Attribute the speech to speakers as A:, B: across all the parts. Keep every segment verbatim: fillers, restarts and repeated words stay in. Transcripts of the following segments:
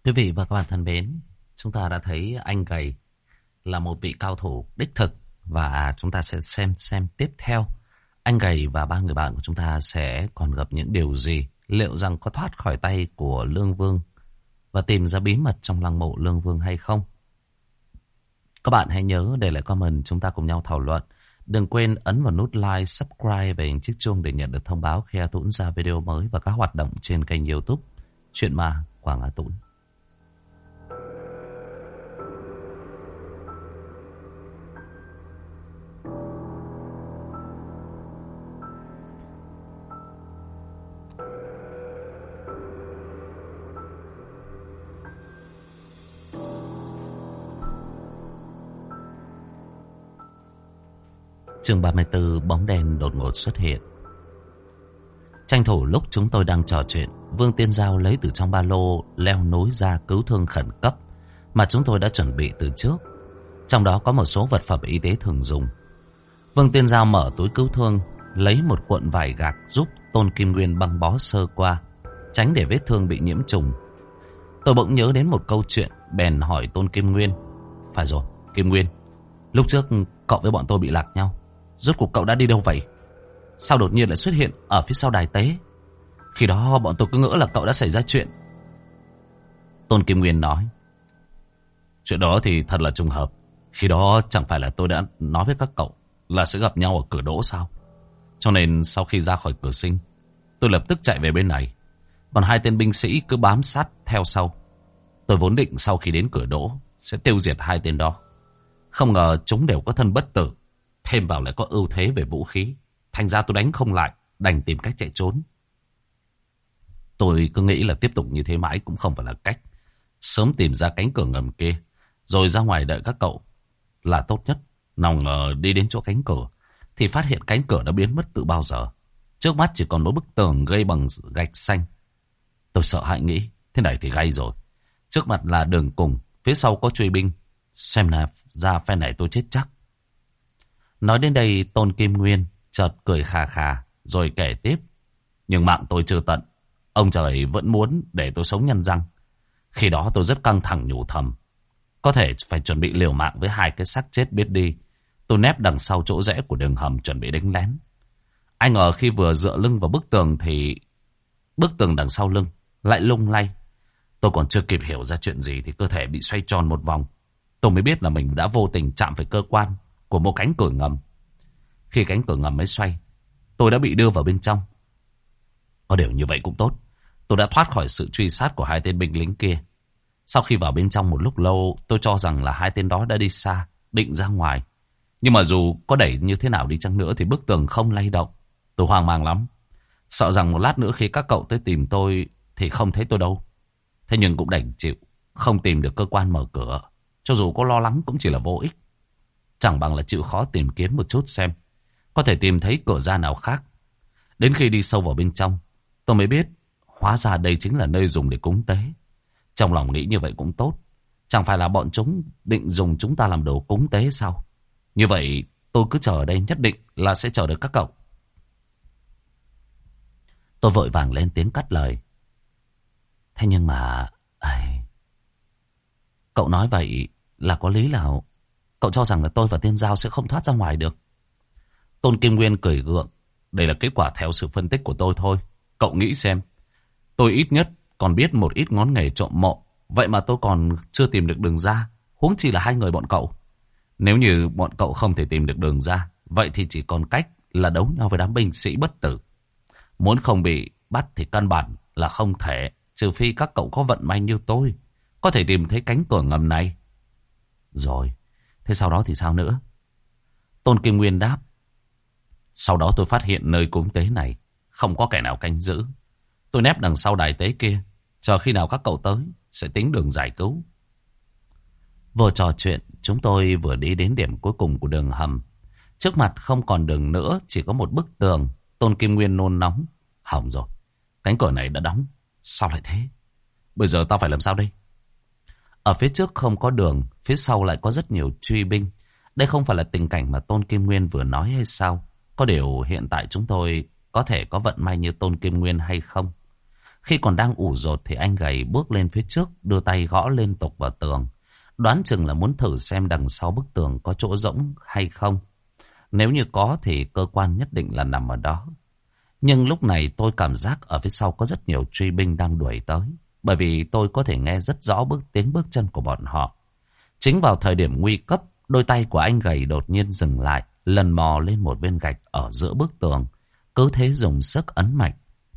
A: Quý vị và các bạn thân mến, chúng ta đã thấy anh Gầy là một vị cao thủ đích thực và chúng ta sẽ xem xem tiếp theo anh Gầy và ba người bạn của chúng ta sẽ còn gặp những điều gì, liệu rằng có thoát khỏi tay của Lương Vương và tìm ra bí mật trong lăng mộ Lương Vương hay không. Các bạn hãy nhớ để lại comment, chúng ta cùng nhau thảo luận. Đừng quên ấn vào nút like, subscribe và hình chiếc chuông để nhận được thông báo khi A Tũng ra video mới và các hoạt động trên kênh YouTube Chuyện Ma Quảng A Tũng. Chương ba mươi tư, bóng đen đột ngột xuất hiện. Tranh thủ lúc chúng tôi đang trò chuyện, Vương Tiên Giao lấy từ trong ba lô leo nối ra cứu thương khẩn cấp mà chúng tôi đã chuẩn bị từ trước. Trong đó có một số vật phẩm y tế thường dùng. Vương Tiên Giao mở túi cứu thương, lấy một cuộn vải gạc giúp Tôn Kim Nguyên băng bó sơ qua, tránh để vết thương bị nhiễm trùng. Tôi bỗng nhớ đến một câu chuyện, bèn hỏi Tôn Kim Nguyên. Phải rồi, Kim Nguyên, lúc trước cậu với bọn tôi bị lạc nhau. Rốt cuộc cậu đã đi đâu vậy? Sao đột nhiên lại xuất hiện ở phía sau đài tế? Khi đó bọn tôi cứ ngỡ là cậu đã xảy ra chuyện. Tôn Kim Nguyên nói. Chuyện đó thì thật là trùng hợp. Khi đó chẳng phải là tôi đã nói với các cậu là sẽ gặp nhau ở cửa đỗ sao? Cho nên sau khi ra khỏi cửa sinh, tôi lập tức chạy về bên này. Còn hai tên binh sĩ cứ bám sát theo sau. Tôi vốn định sau khi đến cửa đỗ sẽ tiêu diệt hai tên đó. Không ngờ chúng đều có thân bất tử, thêm vào lại có ưu thế về vũ khí. Thành ra tôi đánh không lại, đành tìm cách chạy trốn. Tôi cứ nghĩ là tiếp tục như thế mãi cũng không phải là cách. Sớm tìm ra cánh cửa ngầm kia, rồi ra ngoài đợi các cậu là tốt nhất. Nào ngờ đi đến chỗ cánh cửa thì phát hiện cánh cửa đã biến mất từ bao giờ. Trước mắt chỉ còn một bức tường gây bằng gạch xanh. Tôi sợ hãi nghĩ, thế này thì gay rồi. Trước mặt là đường cùng, phía sau có truy binh. Xem là ra phe này tôi chết chắc. Nói đến đây Tôn Kim Nguyên chợt cười khà khà rồi kể tiếp. Nhưng mạng tôi chưa tận. Ông trời vẫn muốn để tôi sống nhân răng. Khi đó tôi rất căng thẳng nhủ thầm. Có thể phải chuẩn bị liều mạng với hai cái xác chết biết đi. Tôi nép đằng sau chỗ rẽ của đường hầm chuẩn bị đánh lén. Ai ngờ khi vừa dựa lưng vào bức tường thì bức tường đằng sau lưng lại lung lay. Tôi còn chưa kịp hiểu ra chuyện gì thì cơ thể bị xoay tròn một vòng. Tôi mới biết là mình đã vô tình chạm phải cơ quan của một cánh cửa ngầm. Khi cánh cửa ngầm mới xoay, tôi đã bị đưa vào bên trong. Có điều như vậy cũng tốt. Tôi đã thoát khỏi sự truy sát của hai tên binh lính kia. Sau khi vào bên trong một lúc lâu, tôi cho rằng là hai tên đó đã đi xa, định ra ngoài. Nhưng mà dù có đẩy như thế nào đi chăng nữa thì bức tường không lay động. Tôi hoang mang lắm. Sợ rằng một lát nữa khi các cậu tới tìm tôi thì không thấy tôi đâu. Thế nhưng cũng đành chịu. Không tìm được cơ quan mở cửa. Cho dù có lo lắng cũng chỉ là vô ích. Chẳng bằng là chịu khó tìm kiếm một chút xem có thể tìm thấy cửa ra nào khác. Đến khi đi sâu vào bên trong, tôi mới biết hóa ra đây chính là nơi dùng để cúng tế. Trong lòng nghĩ như vậy cũng tốt. Chẳng phải là bọn chúng định dùng chúng ta làm đồ cúng tế sao? Như vậy tôi cứ chờ ở đây, nhất định là sẽ chờ được các cậu. Tôi vội vàng lên tiếng cắt lời. Thế nhưng mà... Ai... Cậu nói vậy là có lý nào? Cậu cho rằng là tôi và Tiên Giao sẽ không thoát ra ngoài được? Tôn Kim Nguyên cười gượng. Đây là kết quả theo sự phân tích của tôi thôi. Cậu nghĩ xem. Tôi ít nhất còn biết một ít ngón nghề trộm mộ. Vậy mà tôi còn chưa tìm được đường ra. Huống chi là hai người bọn cậu. Nếu như bọn cậu không thể tìm được đường ra, vậy thì chỉ còn cách là đấu nhau với đám binh sĩ bất tử. Muốn không bị bắt thì căn bản là không thể. Trừ phi các cậu có vận may như tôi, có thể tìm thấy cánh cửa ngầm này. Rồi, thế sau đó thì sao nữa? Tôn Kim Nguyên đáp. Sau đó tôi phát hiện nơi cúng tế này không có kẻ nào canh giữ. Tôi nép đằng sau đài tế kia, chờ khi nào các cậu tới sẽ tính đường giải cứu. Vừa trò chuyện, chúng tôi vừa đi đến điểm cuối cùng của đường hầm. Trước mặt không còn đường nữa, chỉ có một bức tường. Tôn Kim Nguyên nôn nóng. Hỏng rồi, cánh cửa này đã đóng. Sao lại thế? Bây giờ tao phải làm sao đây? Ở phía trước không có đường, phía sau lại có rất nhiều truy binh. Đây không phải là tình cảnh mà Tôn Kim Nguyên vừa nói hay sao? Có điều hiện tại chúng tôi có thể có vận may như Tôn Kim Nguyên hay không? Khi còn đang ủ rột thì anh gầy bước lên phía trước, đưa tay gõ liên tục vào tường. Đoán chừng là muốn thử xem đằng sau bức tường có chỗ rỗng hay không. Nếu như có thì cơ quan nhất định là nằm ở đó. Nhưng lúc này tôi cảm giác ở phía sau có rất nhiều truy binh đang đuổi tới. Bởi vì tôi có thể nghe rất rõ bước tiếng bước chân của bọn họ. Chính vào thời điểm nguy cấp, đôi tay của anh gầy đột nhiên dừng lại, lần mò lên một viên gạch ở giữa bức tường. Cứ thế dùng sức ấn mạnh.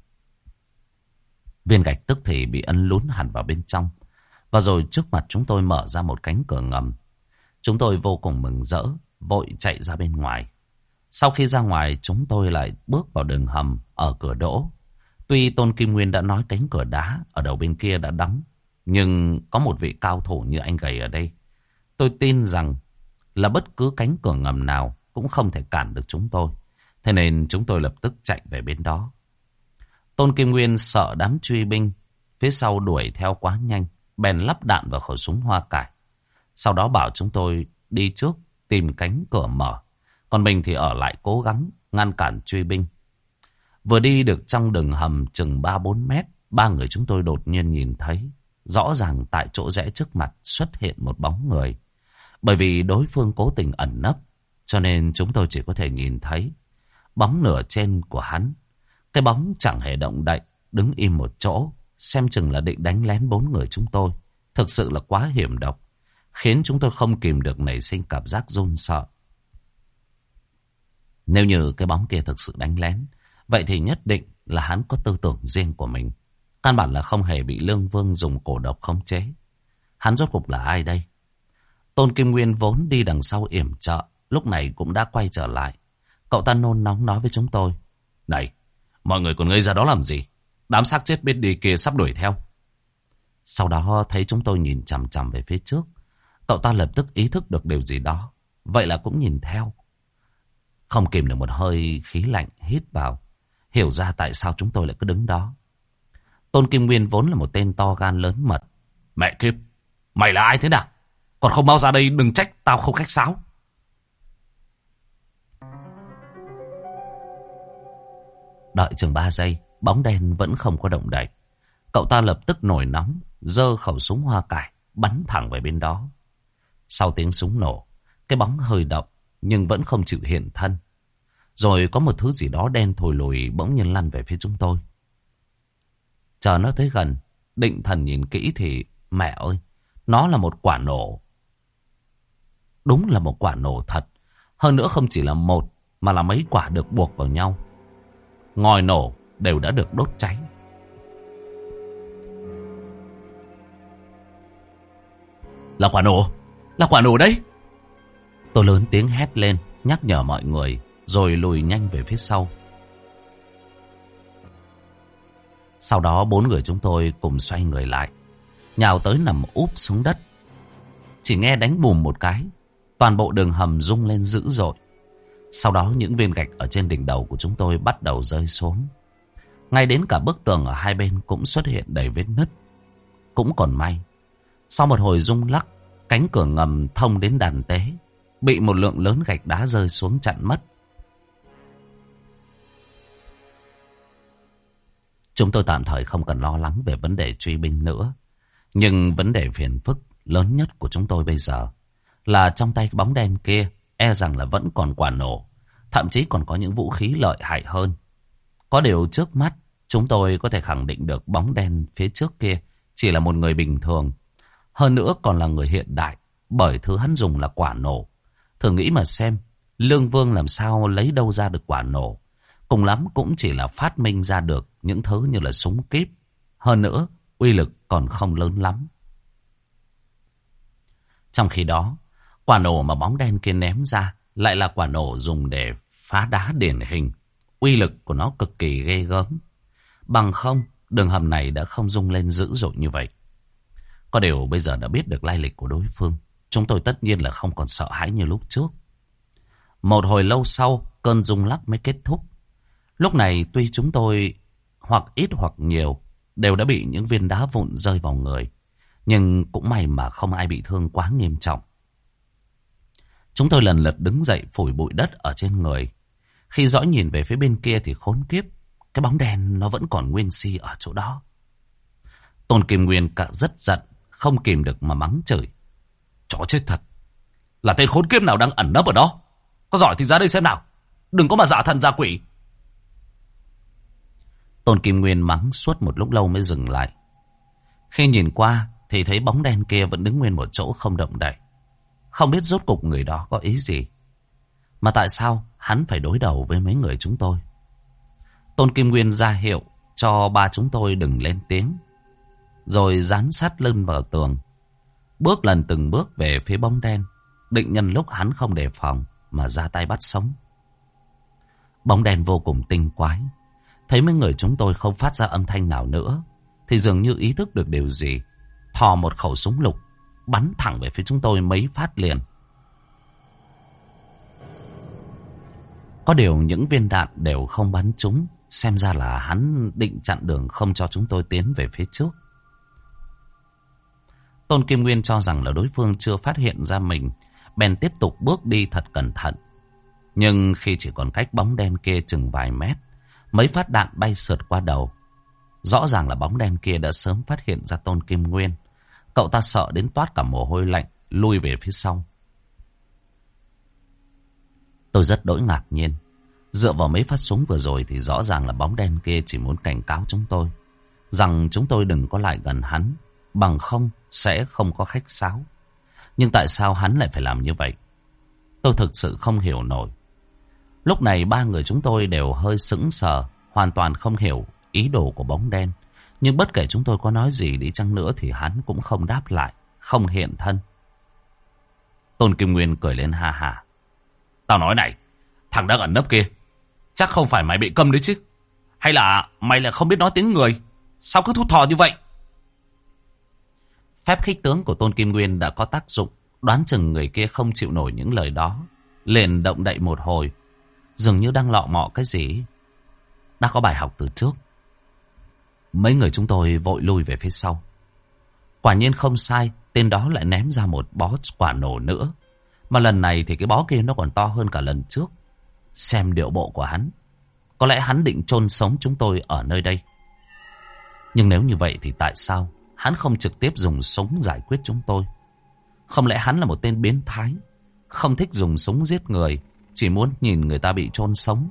A: Viên gạch tức thì bị ấn lún hẳn vào bên trong. Và rồi trước mặt chúng tôi mở ra một cánh cửa ngầm. Chúng tôi vô cùng mừng rỡ, vội chạy ra bên ngoài. Sau khi ra ngoài, chúng tôi lại bước vào đường hầm ở cửa đỗ. Tuy Tôn Kim Nguyên đã nói cánh cửa đá ở đầu bên kia đã đóng, nhưng có một vị cao thủ như anh gầy ở đây. Tôi tin rằng là bất cứ cánh cửa ngầm nào cũng không thể cản được chúng tôi. Thế nên chúng tôi lập tức chạy về bên đó. Tôn Kim Nguyên sợ đám truy binh phía sau đuổi theo quá nhanh, bèn lắp đạn vào khẩu súng hoa cải. Sau đó bảo chúng tôi đi trước tìm cánh cửa mở, còn mình thì ở lại cố gắng ngăn cản truy binh. Vừa đi được trong đường hầm chừng ba bốn mét, ba người chúng tôi đột nhiên nhìn thấy rõ ràng tại chỗ rẽ trước mặt xuất hiện một bóng người. Bởi vì đối phương cố tình ẩn nấp, cho nên chúng tôi chỉ có thể nhìn thấy bóng nửa trên của hắn. Cái bóng chẳng hề động đậy, đứng im một chỗ, xem chừng là định đánh lén bốn người chúng tôi. Thực sự là quá hiểm độc, khiến chúng tôi không kìm được nảy sinh cảm giác run sợ. Nếu như cái bóng kia thực sự đánh lén, vậy thì nhất định là hắn có tư tưởng riêng của mình. Căn bản là không hề bị Lương Vương dùng cổ độc khống chế. Hắn rốt cuộc là ai đây? Tôn Kim Nguyên vốn đi đằng sau yểm trợ, lúc này cũng đã quay trở lại. Cậu ta nôn nóng nói với chúng tôi: "Này, mọi người còn ngây ra đó làm gì? Đám xác chết biết đi kia sắp đuổi theo." Sau đó thấy chúng tôi nhìn chằm chằm về phía trước, cậu ta lập tức ý thức được điều gì đó, vậy là cũng nhìn theo. Không kìm được một hơi khí lạnh hít vào, hiểu ra tại sao chúng tôi lại cứ đứng đó. Tôn Kim Nguyên vốn là một tên to gan lớn mật. "Mẹ kiếp, mày là ai thế nào? Còn không mau ra đây, đừng trách tao không khách sáo." Đợi chừng ba giây, bóng đen vẫn không có động đậy. Cậu ta lập tức nổi nóng, giơ khẩu súng hoa cải, bắn thẳng về bên đó. Sau tiếng súng nổ, cái bóng hơi động, nhưng vẫn không chịu hiện thân. Rồi có một thứ gì đó đen thồi lùi bỗng nhiên lăn về phía chúng tôi. Chờ nó tới gần, định thần nhìn kỹ thì mẹ ơi, nó là một quả nổ. Đúng là một quả nổ thật. Hơn nữa không chỉ là một, mà là mấy quả được buộc vào nhau. Ngòi nổ đều đã được đốt cháy. Là quả nổ, là quả nổ đấy. Tôi lớn tiếng hét lên, nhắc nhở mọi người, rồi lùi nhanh về phía sau. Sau đó bốn người chúng tôi cùng xoay người lại, nhào tới nằm úp xuống đất. Chỉ nghe đánh bùm một cái, toàn bộ đường hầm rung lên dữ dội. Sau đó những viên gạch ở trên đỉnh đầu của chúng tôi bắt đầu rơi xuống. Ngay đến cả bức tường ở hai bên cũng xuất hiện đầy vết nứt. Cũng còn may, sau một hồi rung lắc, cánh cửa ngầm thông đến đàn tế bị một lượng lớn gạch đá rơi xuống chặn mất. Chúng tôi tạm thời không cần lo lắng về vấn đề truy binh nữa. Nhưng vấn đề phiền phức lớn nhất của chúng tôi bây giờ là trong tay cái bóng đen kia e rằng là vẫn còn quả nổ, thậm chí còn có những vũ khí lợi hại hơn. Có điều trước mắt chúng tôi có thể khẳng định được bóng đen phía trước kia chỉ là một người bình thường, hơn nữa còn là người hiện đại, bởi thứ hắn dùng là quả nổ. Thử nghĩ mà xem, Lương Vương làm sao lấy đâu ra được quả nổ? Cùng lắm cũng chỉ là phát minh ra được những thứ như là súng kíp. Hơn nữa, uy lực còn không lớn lắm. Trong khi đó, quả nổ mà bóng đen kia ném ra lại là quả nổ dùng để phá đá điển hình. Uy lực của nó cực kỳ ghê gớm. Bằng không, đường hầm này đã không rung lên dữ dội như vậy. Có điều bây giờ đã biết được lai lịch của đối phương, chúng tôi tất nhiên là không còn sợ hãi như lúc trước. Một hồi lâu sau, cơn rung lắc mới kết thúc. Lúc này tuy chúng tôi hoặc ít hoặc nhiều đều đã bị những viên đá vụn rơi vào người, nhưng cũng may mà không ai bị thương quá nghiêm trọng. Chúng tôi lần lượt đứng dậy phủi bụi đất ở trên người. Khi dõi nhìn về phía bên kia thì khốn kiếp, cái bóng đen nó vẫn còn nguyên si ở chỗ đó. Tôn Kim Nguyên cả rất giận, không kìm được mà mắng chửi. Chó chết thật. Là tên khốn kiếp nào đang ẩn nấp ở đó? Có giỏi thì ra đây xem nào. Đừng có mà giả thần giả quỷ. Tôn Kim Nguyên mắng suốt một lúc lâu mới dừng lại. Khi nhìn qua thì thấy bóng đen kia vẫn đứng nguyên một chỗ không động đậy. Không biết rốt cục người đó có ý gì, mà tại sao hắn phải đối đầu với mấy người chúng tôi. Tôn Kim Nguyên ra hiệu cho ba chúng tôi đừng lên tiếng, rồi dán sát lưng vào tường, bước lần từng bước về phía bóng đen, định nhân lúc hắn không đề phòng mà ra tay bắt sống. Bóng đen vô cùng tinh quái, thấy mấy người chúng tôi không phát ra âm thanh nào nữa thì dường như ý thức được điều gì, thò một khẩu súng lục bắn thẳng về phía chúng tôi mấy phát liền. Có điều những viên đạn đều không bắn trúng, xem ra là hắn định chặn đường không cho chúng tôi tiến về phía trước. Tôn Kim Nguyên cho rằng là đối phương chưa phát hiện ra mình, bèn tiếp tục bước đi thật cẩn thận. Nhưng khi chỉ còn cách bóng đen kia chừng vài mét, mấy phát đạn bay sượt qua đầu. Rõ ràng là bóng đen kia đã sớm phát hiện ra Tôn Kim Nguyên. Cậu ta sợ đến toát cả mồ hôi lạnh, lui về phía sau. Tôi rất đỗi ngạc nhiên. Dựa vào mấy phát súng vừa rồi thì rõ ràng là bóng đen kia chỉ muốn cảnh cáo chúng tôi rằng chúng tôi đừng có lại gần hắn, bằng không sẽ không có khách sáo. Nhưng tại sao hắn lại phải làm như vậy? Tôi thực sự không hiểu nổi. Lúc này ba người chúng tôi đều hơi sững sờ, hoàn toàn không hiểu ý đồ của bóng đen. Nhưng bất kể chúng tôi có nói gì đi chăng nữa thì hắn cũng không đáp lại, không hiện thân. Tôn Kim Nguyên cười lên ha ha. Tao nói này, thằng đang ẩn nấp kia, chắc không phải mày bị câm đấy chứ? Hay là mày là không biết nói tiếng người? Sao cứ thút thò như vậy? Phép khích tướng của Tôn Kim Nguyên đã có tác dụng. Đoán chừng người kia không chịu nổi những lời đó, liền động đậy một hồi, dường như đang lọ mọ cái gì. Đã có bài học từ trước. Mấy người chúng tôi vội lui về phía sau. Quả nhiên không sai, tên đó lại ném ra một bó quả nổ nữa. Mà lần này thì cái bó kia nó còn to hơn cả lần trước. Xem điệu bộ của hắn, có lẽ hắn định chôn sống chúng tôi ở nơi đây. Nhưng nếu như vậy thì tại sao hắn không trực tiếp dùng súng giải quyết chúng tôi? Không lẽ hắn là một tên biến thái, không thích dùng súng giết người, chỉ muốn nhìn người ta bị chôn sống?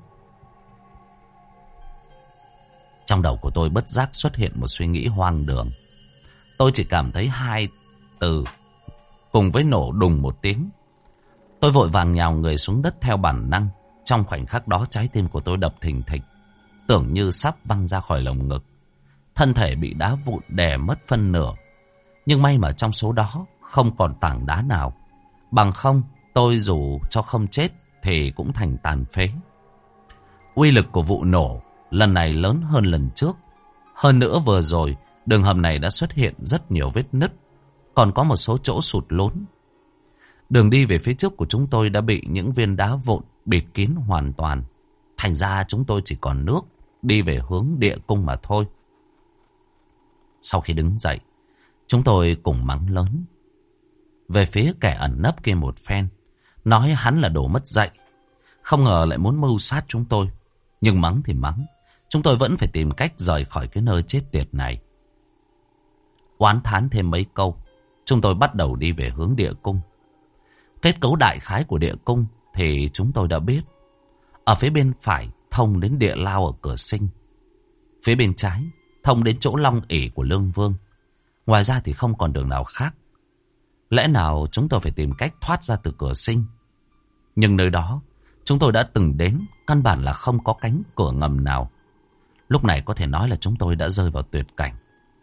A: Trong đầu của tôi bất giác xuất hiện một suy nghĩ hoang đường. Tôi chỉ cảm thấy hai từ cùng với nổ đùng một tiếng. Tôi vội vàng nhào người xuống đất theo bản năng. Trong khoảnh khắc đó trái tim của tôi đập thình thịch, tưởng như sắp văng ra khỏi lồng ngực. Thân thể bị đá vụn đè mất phân nửa. Nhưng may mà trong số đó không còn tảng đá nào. Bằng không tôi dù cho không chết thì cũng thành tàn phế. Uy lực của vụ nổ lần này lớn hơn lần trước. Hơn nữa vừa rồi đường hầm này đã xuất hiện rất nhiều vết nứt, còn có một số chỗ sụt lún. Đường đi về phía trước của chúng tôi đã bị những viên đá vụn bịt kín hoàn toàn. Thành ra chúng tôi chỉ còn nước đi về hướng địa cung mà thôi. Sau khi đứng dậy, chúng tôi cùng mắng lớn về phía kẻ ẩn nấp kia một phen, nói hắn là đồ mất dạy, không ngờ lại muốn mưu sát chúng tôi. Nhưng mắng thì mắng, chúng tôi vẫn phải tìm cách rời khỏi cái nơi chết tiệt này. Oán thán thêm mấy câu, chúng tôi bắt đầu đi về hướng địa cung. Kết cấu đại khái của địa cung thì chúng tôi đã biết. Ở phía bên phải thông đến địa lao ở cửa sinh, phía bên trái thông đến chỗ long ỷ của Lương Vương. Ngoài ra thì không còn đường nào khác. Lẽ nào chúng tôi phải tìm cách thoát ra từ cửa sinh? Nhưng nơi đó chúng tôi đã từng đến, căn bản là không có cánh cửa ngầm nào. Lúc này có thể nói là chúng tôi đã rơi vào tuyệt cảnh.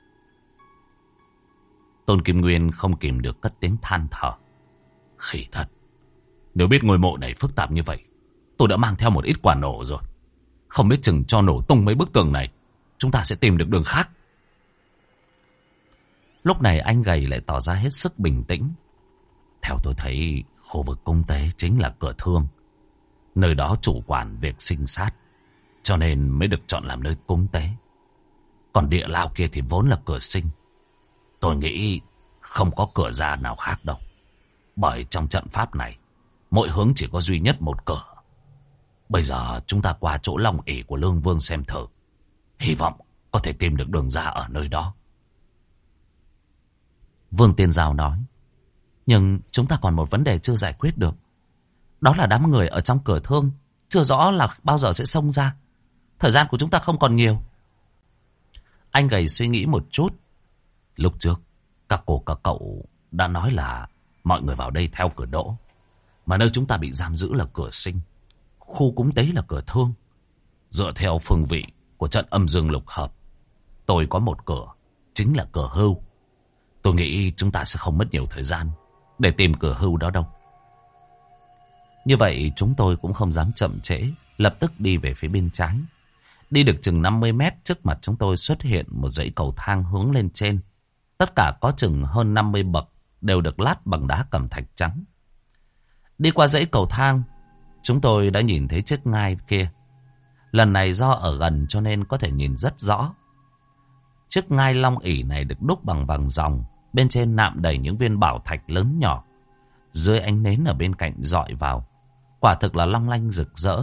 A: Tôn Kim Nguyên không kìm được cất tiếng than thở. Khỉ thật, nếu biết ngôi mộ này phức tạp như vậy, tôi đã mang theo một ít quả nổ rồi. Không biết chừng cho nổ tung mấy bức tường này, chúng ta sẽ tìm được đường khác. Lúc này anh gầy lại tỏ ra hết sức bình tĩnh. Theo tôi thấy, khu vực cung tế chính là cửa thương. Nơi đó chủ quản việc sinh sát, cho nên mới được chọn làm nơi cúng tế. Còn địa lao kia thì vốn là cửa sinh. Tôi nghĩ không có cửa ra nào khác đâu. Bởi trong trận pháp này, mỗi hướng chỉ có duy nhất một cửa. Bây giờ chúng ta qua chỗ long ỷ của Lương Vương xem thử. Hy vọng có thể tìm được đường ra ở nơi đó. Vương Tiên Giao nói. Nhưng chúng ta còn một vấn đề chưa giải quyết được. Đó là đám người ở trong cửa thương. Chưa rõ là bao giờ sẽ xông ra. Thời gian của chúng ta không còn nhiều. Anh gầy suy nghĩ một chút. Lúc trước, các cô các cậu đã nói là mọi người vào đây theo cửa đỗ. Mà nơi chúng ta bị giam giữ là cửa sinh. Khu cúng tế là cửa thương. Dựa theo phương vị của trận âm dương lục hợp, tôi có một cửa, chính là cửa hưu. Tôi nghĩ chúng ta sẽ không mất nhiều thời gian để tìm cửa hưu đó đâu. Như vậy chúng tôi cũng không dám chậm trễ, lập tức đi về phía bên trái. Đi được chừng năm mươi mét, trước mặt chúng tôi xuất hiện một dãy cầu thang hướng lên trên. Tất cả có chừng hơn năm mươi bậc, đều được lát bằng đá cẩm thạch trắng. Đi qua dãy cầu thang, chúng tôi đã nhìn thấy chiếc ngai kia. Lần này do ở gần cho nên có thể nhìn rất rõ. Chiếc ngai long ỷ này được đúc bằng vàng ròng, bên trên nạm đầy những viên bảo thạch lớn nhỏ. Dưới ánh nến ở bên cạnh dọi vào, quả thực là long lanh rực rỡ.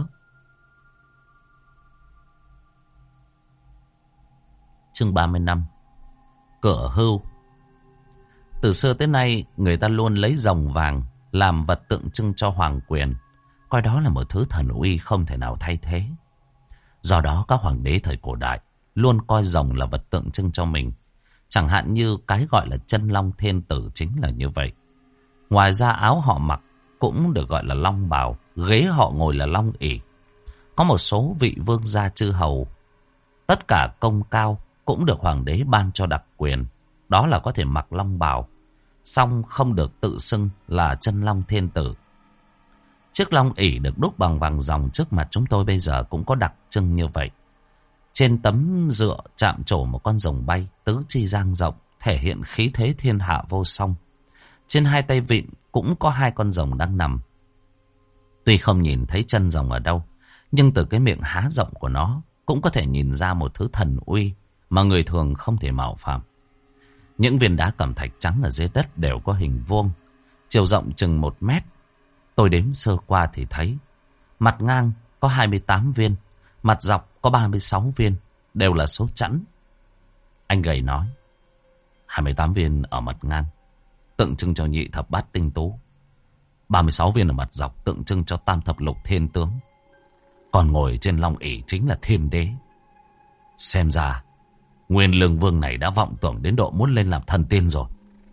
A: Chương ba mươi lăm. Cửa hưu. Từ xưa tới nay, người ta luôn lấy rồng vàng làm vật tượng trưng cho hoàng quyền, coi đó là một thứ thần uy không thể nào thay thế. Do đó các hoàng đế thời cổ đại luôn coi rồng là vật tượng trưng cho mình. Chẳng hạn như cái gọi là chân long thiên tử chính là như vậy. Ngoài ra áo họ mặc cũng được gọi là long bào, ghế họ ngồi là long ỷ. Có một số vị vương gia chư hầu, tất cả công cao cũng được hoàng đế ban cho đặc quyền, đó là có thể mặc long bào, song không được tự xưng là chân long thiên tử. Chiếc long ỷ được đúc bằng vàng ròng trước mặt chúng tôi bây giờ cũng có đặc trưng như vậy. Trên tấm dựa chạm trổ một con rồng bay, tứ chi dang rộng, thể hiện khí thế thiên hạ vô song. Trên hai tay vịn cũng có hai con rồng đang nằm. Tuy không nhìn thấy chân rồng ở đâu, nhưng từ cái miệng há rộng của nó cũng có thể nhìn ra một thứ thần uy mà người thường không thể mạo phạm. Những viên đá cẩm thạch trắng ở dưới đất đều có hình vuông, chiều rộng chừng một mét. Tôi đếm sơ qua thì thấy mặt ngang có hai mươi tám viên, mặt dọc có ba mươi sáu viên, đều là số chẵn. Anh gầy nói, hai mươi tám viên ở mặt ngang tượng trưng cho nhị thập bát tinh tú, ba mươi sáu viên ở mặt dọc tượng trưng cho tam thập lục thiên tướng. Còn ngồi trên long ỷ chính là thiên đế. Xem ra Nguyên Lương Vương này đã vọng tưởng đến độ muốn lên làm thần tiên rồi.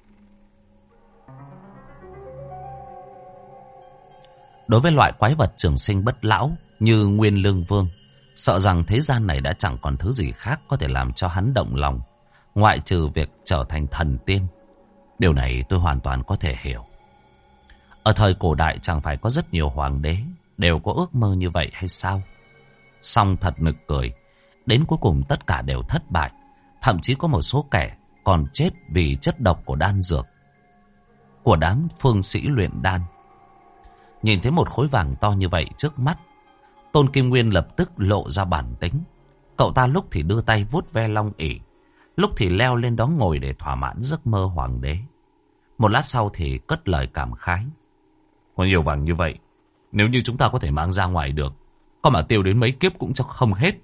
A: Đối với loại quái vật trường sinh bất lão như Nguyên Lương Vương, sợ rằng thế gian này đã chẳng còn thứ gì khác có thể làm cho hắn động lòng, ngoại trừ việc trở thành thần tiên. Điều này tôi hoàn toàn có thể hiểu. Ở thời cổ đại chẳng phải có rất nhiều hoàng đế đều có ước mơ như vậy hay sao? Song thật nực cười, đến cuối cùng tất cả đều thất bại. Thậm chí có một số kẻ còn chết vì chất độc của đan dược, của đám phương sĩ luyện đan. Nhìn thấy một khối vàng to như vậy trước mắt, Tôn Kim Nguyên lập tức lộ ra bản tính. Cậu ta lúc thì đưa tay vuốt ve long ỷ, lúc thì leo lên đó ngồi để thỏa mãn giấc mơ hoàng đế. Một lát sau thì cất lời cảm khái. Có nhiều vàng như vậy, nếu như chúng ta có thể mang ra ngoài được, có mà tiêu đến mấy kiếp cũng chắc không hết.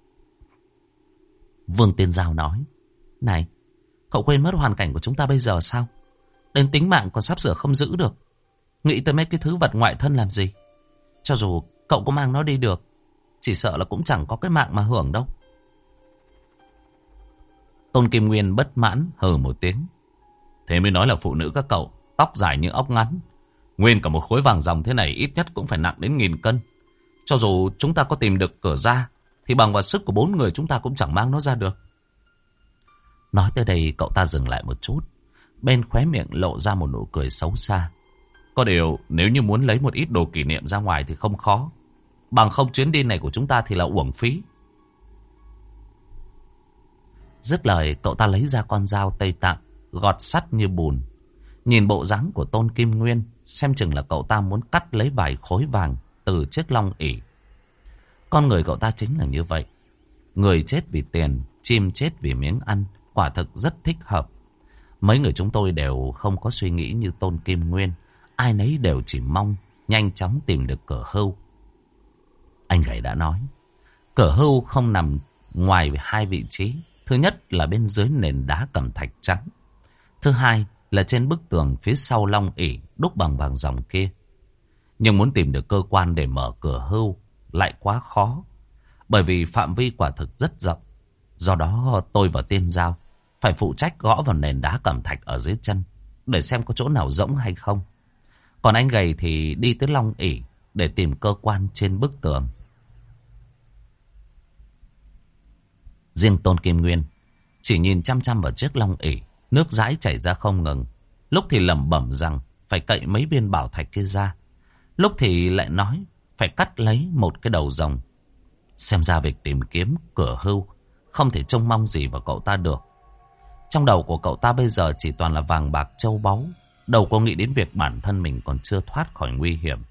A: Vương Tiên Giao nói, này, cậu quên mất hoàn cảnh của chúng ta bây giờ sao? Đến tính mạng còn sắp sửa không giữ được, nghĩ tới mấy cái thứ vật ngoại thân làm gì? Cho dù cậu có mang nó đi được, chỉ sợ là cũng chẳng có cái mạng mà hưởng đâu. Tôn Kim Nguyên bất mãn hừ một tiếng. Thế mới nói là phụ nữ các cậu, tóc dài như óc ngắn. Nguyên cả một khối vàng ròng thế này ít nhất cũng phải nặng đến nghìn cân. Cho dù chúng ta có tìm được cửa ra, thì bằng vào sức của bốn người chúng ta cũng chẳng mang nó ra được. Nói tới đây cậu ta dừng lại một chút, bên khóe miệng lộ ra một nụ cười xấu xa. Có điều nếu như muốn lấy một ít đồ kỷ niệm ra ngoài thì không khó, bằng không chuyến đi này của chúng ta thì là uổng phí. Dứt lời cậu ta lấy ra con dao Tây Tạng, gọt sắt như bùn. Nhìn bộ dáng của Tôn Kim Nguyên, xem chừng là cậu ta muốn cắt lấy vài khối vàng từ chiếc long ỷ. Con người cậu ta chính là như vậy. Người chết vì tiền, chim chết vì miếng ăn, quả thực rất thích hợp. Mấy người chúng tôi đều không có suy nghĩ như Tôn Kim Nguyên, ai nấy đều chỉ mong nhanh chóng tìm được cửa hưu. Anh gầy đã nói, cửa hưu không nằm ngoài hai vị trí. Thứ nhất là bên dưới nền đá cẩm thạch trắng. Thứ hai là trên bức tường phía sau long ỷ đúc bằng vàng ròng kia. Nhưng muốn tìm được cơ quan để mở cửa hưu lại quá khó, bởi vì phạm vi quả thực rất rộng. Do đó tôi và Tiên Giao phải phụ trách gõ vào nền đá cẩm thạch ở dưới chân để xem có chỗ nào rỗng hay không. Còn anh Gầy thì đi tới long ỷ để tìm cơ quan trên bức tường. Riêng Tôn Kim Nguyên chỉ nhìn chăm chăm vào chiếc long ỷ, nước dãi chảy ra không ngừng. Lúc thì lẩm bẩm rằng phải cậy mấy viên bảo thạch kia ra, lúc thì lại nói phải cắt lấy một cái đầu rồng. Xem ra việc tìm kiếm cửa hưu không thể trông mong gì vào cậu ta được. Trong đầu của cậu ta bây giờ chỉ toàn là vàng bạc châu báu, đâu có nghĩ đến việc bản thân mình còn chưa thoát khỏi nguy hiểm.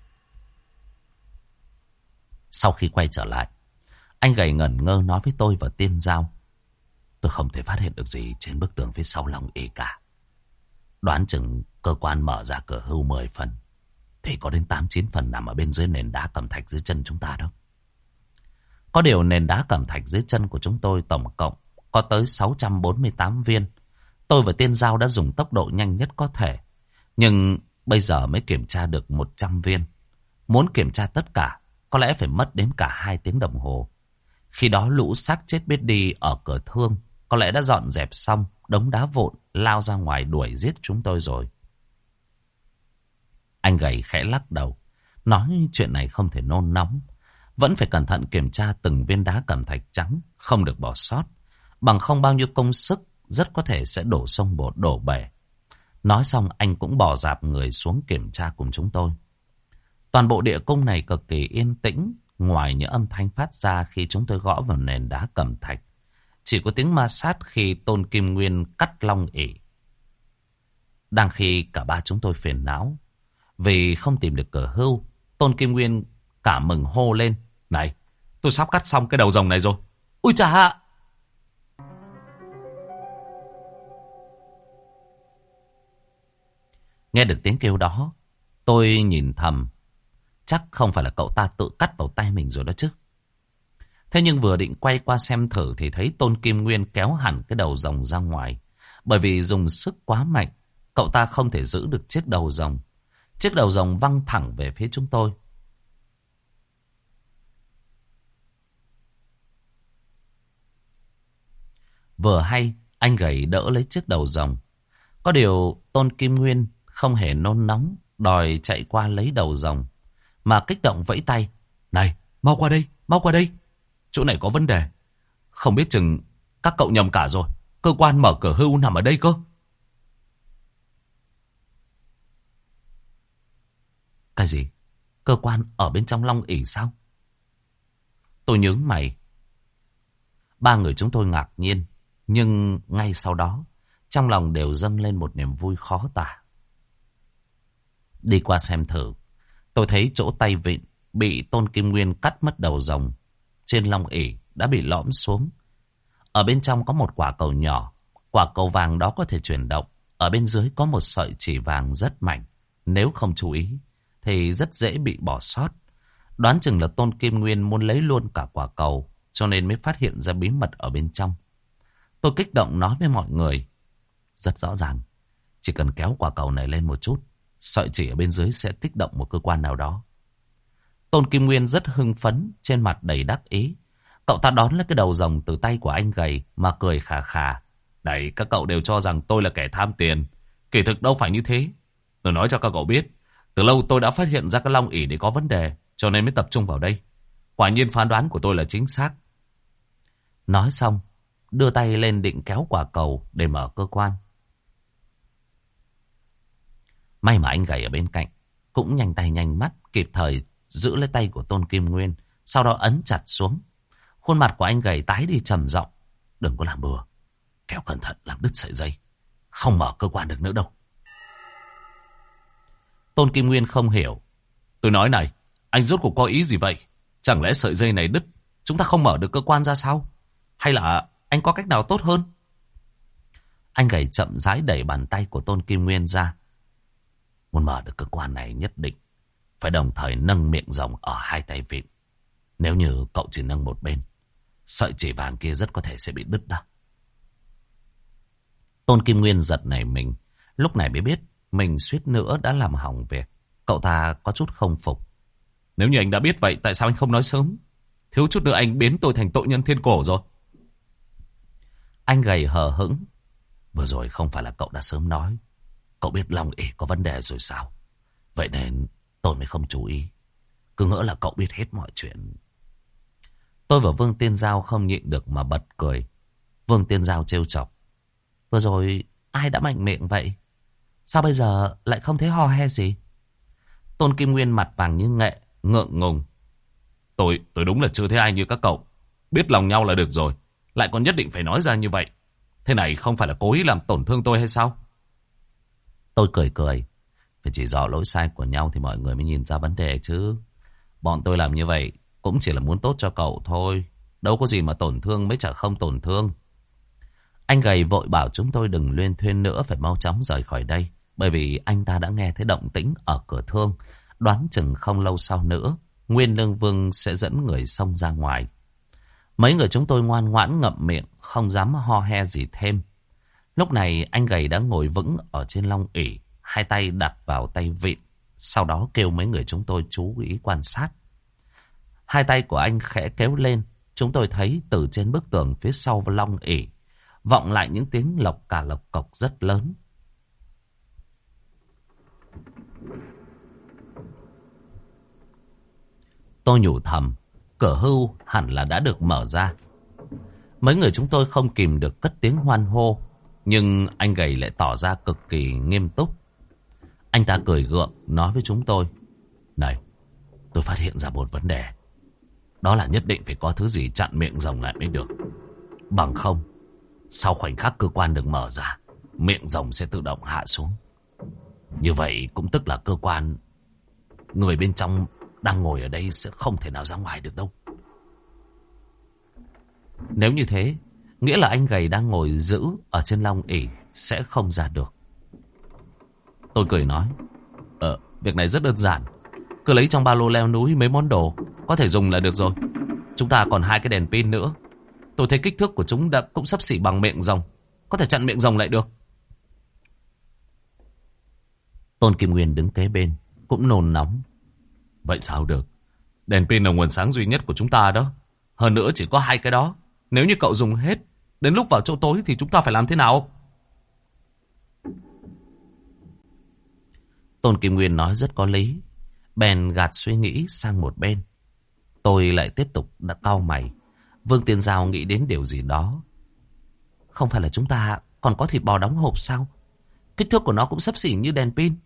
A: Sau khi quay trở lại, anh Gầy ngẩn ngơ nói với tôi và Tiên Giao: tôi không thể phát hiện được gì trên bức tường phía sau long ỷ cả. Đoán chừng cơ quan mở ra cửa hưu mười phần thì có đến tám chín phần nằm ở bên dưới nền đá cẩm thạch dưới chân chúng ta đó. Có điều nền đá cẩm thạch dưới chân của chúng tôi tổng cộng có tới sáu trăm bốn mươi tám viên. Tôi và Tiên Giao đã dùng tốc độ nhanh nhất có thể, nhưng bây giờ mới kiểm tra được một trăm viên. Muốn kiểm tra tất cả có lẽ phải mất đến cả hai tiếng đồng hồ. Khi đó lũ xác chết biết đi ở cửa thương có lẽ đã dọn dẹp xong đống đá vụn, lao ra ngoài đuổi giết chúng tôi rồi. Anh Gầy khẽ lắc đầu, nói chuyện này không thể nôn nóng, vẫn phải cẩn thận kiểm tra từng viên đá cẩm thạch trắng, không được bỏ sót, bằng không bao nhiêu công sức rất có thể sẽ đổ sông bột đổ bể. Nói xong anh cũng bỏ dạp người xuống kiểm tra cùng chúng tôi. Toàn bộ địa cung này cực kỳ yên tĩnh, ngoài những âm thanh phát ra khi chúng tôi gõ vào nền đá cẩm thạch, chỉ có tiếng ma sát khi Tôn Kim Nguyên cắt long ỷ. Đang khi cả ba chúng tôi phiền não vì không tìm được cửa hưu, Tôn Kim Nguyên cả mừng hô lên: này, tôi sắp cắt xong cái đầu rồng này rồi. Ui chà hạ! Nghe được tiếng kêu đó, tôi nhìn thầm, chắc không phải là cậu ta tự cắt vào tay mình rồi đó chứ. Thế nhưng vừa định quay qua xem thử thì thấy Tôn Kim Nguyên kéo hẳn cái đầu rồng ra ngoài. Bởi vì dùng sức quá mạnh, cậu ta không thể giữ được chiếc đầu rồng. Chiếc đầu rồng văng thẳng về phía chúng tôi. Vừa hay, anh Gầy đỡ lấy chiếc đầu rồng. Có điều Tôn Kim Nguyên không hề nôn nóng, đòi chạy qua lấy đầu rồng, mà kích động vẫy tay: này, mau qua đây, mau qua đây. Chỗ này có vấn đề. Không biết chừng các cậu nhầm cả rồi. Cơ quan mở cửa hưu nằm ở đây cơ. Cái gì? Cơ quan ở bên trong long ỷ sao? Tôi nhướng mày. Ba người chúng tôi ngạc nhiên, nhưng ngay sau đó trong lòng đều dâng lên một niềm vui khó tả. Đi qua xem thử, tôi thấy chỗ tay vịn bị Tôn Kim Nguyên cắt mất đầu rồng trên long ỷ đã bị lõm xuống. Ở bên trong có một quả cầu nhỏ. Quả cầu vàng đó có thể chuyển động. Ở bên dưới có một sợi chỉ vàng rất mạnh. Nếu không chú ý thì rất dễ bị bỏ sót. Đoán chừng là Tôn Kim Nguyên muốn lấy luôn cả quả cầu, cho nên mới phát hiện ra bí mật ở bên trong. Tôi kích động nói với mọi người: rất rõ ràng, chỉ cần kéo quả cầu này lên một chút, sợi chỉ ở bên dưới sẽ kích động một cơ quan nào đó. Tôn Kim Nguyên rất hưng phấn, trên mặt đầy đắc ý. Cậu ta đón lấy cái đầu rồng từ tay của anh Gầy mà cười khà khà: đấy, các cậu đều cho rằng tôi là kẻ tham tiền. Kỳ thực đâu phải như thế. Tôi nói cho các cậu biết, từ lâu tôi đã phát hiện ra cái long ỷ để có vấn đề, cho nên mới tập trung vào đây. Quả nhiên phán đoán của tôi là chính xác. Nói xong, đưa tay lên định kéo quả cầu để mở cơ quan. May mà anh Gầy ở bên cạnh cũng nhanh tay nhanh mắt, kịp thời giữ lấy tay của Tôn Kim Nguyên, sau đó ấn chặt xuống. Khuôn mặt của anh Gầy tái đi trầm giọng: đừng có làm bừa, kéo cẩn thận làm đứt sợi dây, không mở cơ quan được nữa đâu. Tôn Kim Nguyên không hiểu. Tôi nói này, anh rốt cuộc có ý gì vậy? Chẳng lẽ sợi dây này đứt, chúng ta không mở được cơ quan ra sao? Hay là anh có cách nào tốt hơn? Anh Gầy chậm rãi đẩy bàn tay của Tôn Kim Nguyên ra. Muốn mở được cơ quan này nhất định phải đồng thời nâng miệng rồng ở hai tay vịn. Nếu như cậu chỉ nâng một bên, sợi chỉ vàng kia rất có thể sẽ bị đứt đó. Tôn Kim Nguyên giật nảy mình, Lúc này mới biết mình suýt nữa đã làm hỏng việc. Cậu ta có chút không phục.
B: Nếu như anh đã biết vậy, tại sao anh không nói sớm? Thiếu chút nữa anh biến tôi thành tội nhân thiên cổ rồi.
A: Anh gầy hờ hững. Vừa rồi không phải là cậu đã sớm nói. Cậu biết Long ỉ có vấn đề rồi sao? Vậy nên tôi mới không chú ý. Cứ ngỡ là cậu biết hết mọi chuyện. Tôi và Vương Tiên Giao không nhịn được mà bật cười. Vương Tiên Giao trêu chọc. Vừa rồi ai đã mạnh miệng vậy? Sao bây giờ lại không thấy ho he gì? Tôn Kim Nguyên mặt vàng như nghệ, ngượng ngùng.
B: Tôi, tôi đúng là chưa thấy ai như các cậu. Biết lòng nhau là được rồi. Lại còn nhất định phải nói ra như vậy. Thế này không phải là cố ý làm tổn thương tôi hay sao?
A: Tôi cười cười. Phải chỉ rõ lỗi sai của nhau thì mọi người mới nhìn ra vấn đề chứ. Bọn tôi làm như vậy cũng chỉ là muốn tốt cho cậu thôi. Đâu có gì mà tổn thương mới chả không tổn thương. Anh gầy vội bảo chúng tôi đừng luyên thuyên nữa, phải mau chóng rời khỏi đây. Bởi vì anh ta đã nghe thấy động tĩnh ở cửa thương. Đoán chừng không lâu sau nữa, Nguyên Lương Vương sẽ dẫn người xông ra ngoài. Mấy người chúng tôi ngoan ngoãn ngậm miệng, không dám ho he gì thêm. Lúc này anh gầy đã ngồi vững ở trên long ỷ, hai tay đặt vào tay vịn. Sau đó kêu mấy người chúng tôi chú ý quan sát. Hai tay của anh khẽ kéo lên, chúng tôi thấy từ trên bức tường phía sau long ỷ vọng lại những tiếng lộc cà lộc cộc rất lớn. Tôi nhủ thầm, cửa hưu hẳn là đã được mở ra. Mấy người chúng tôi không kìm được cất tiếng hoan hô, nhưng anh gầy lại tỏ ra cực kỳ nghiêm túc. Anh ta cười gượng nói với chúng tôi: Này, tôi phát hiện ra một vấn đề. Đó là nhất định phải có thứ gì chặn miệng rồng lại mới được. Bằng không, sau khoảnh khắc cơ quan được mở ra, miệng rồng sẽ tự động hạ xuống. Như vậy cũng tức là cơ quan, người bên trong đang ngồi ở đây sẽ không thể nào ra ngoài được đâu. Nếu như thế, nghĩa là anh gầy đang ngồi giữ ở trên long ỷ sẽ không ra được. Tôi cười nói: Ờ, việc này rất đơn giản. Cứ lấy trong ba lô leo núi mấy món đồ có thể dùng là được rồi. Chúng ta còn hai cái đèn pin nữa. Tôi thấy kích thước của chúng đã cũng xấp xỉ bằng miệng rồng, có thể chặn miệng rồng lại được. Tôn Kim Nguyên đứng kế bên cũng nôn nóng: Vậy sao được?
B: Đèn pin là nguồn sáng duy nhất của chúng ta đó. Hơn nữa chỉ có hai cái đó. Nếu như cậu dùng hết, đến lúc vào chỗ tối thì chúng ta phải làm thế nào?
A: Tôn Kim Nguyên nói rất có lý. Bèn gạt suy nghĩ sang một bên. Tôi lại tiếp tục đã cau mày. Vương Tiên Giao nghĩ đến điều gì đó. Không phải là chúng ta còn có thịt bò đóng hộp sao? Kích thước của nó cũng xấp xỉ như đèn pin.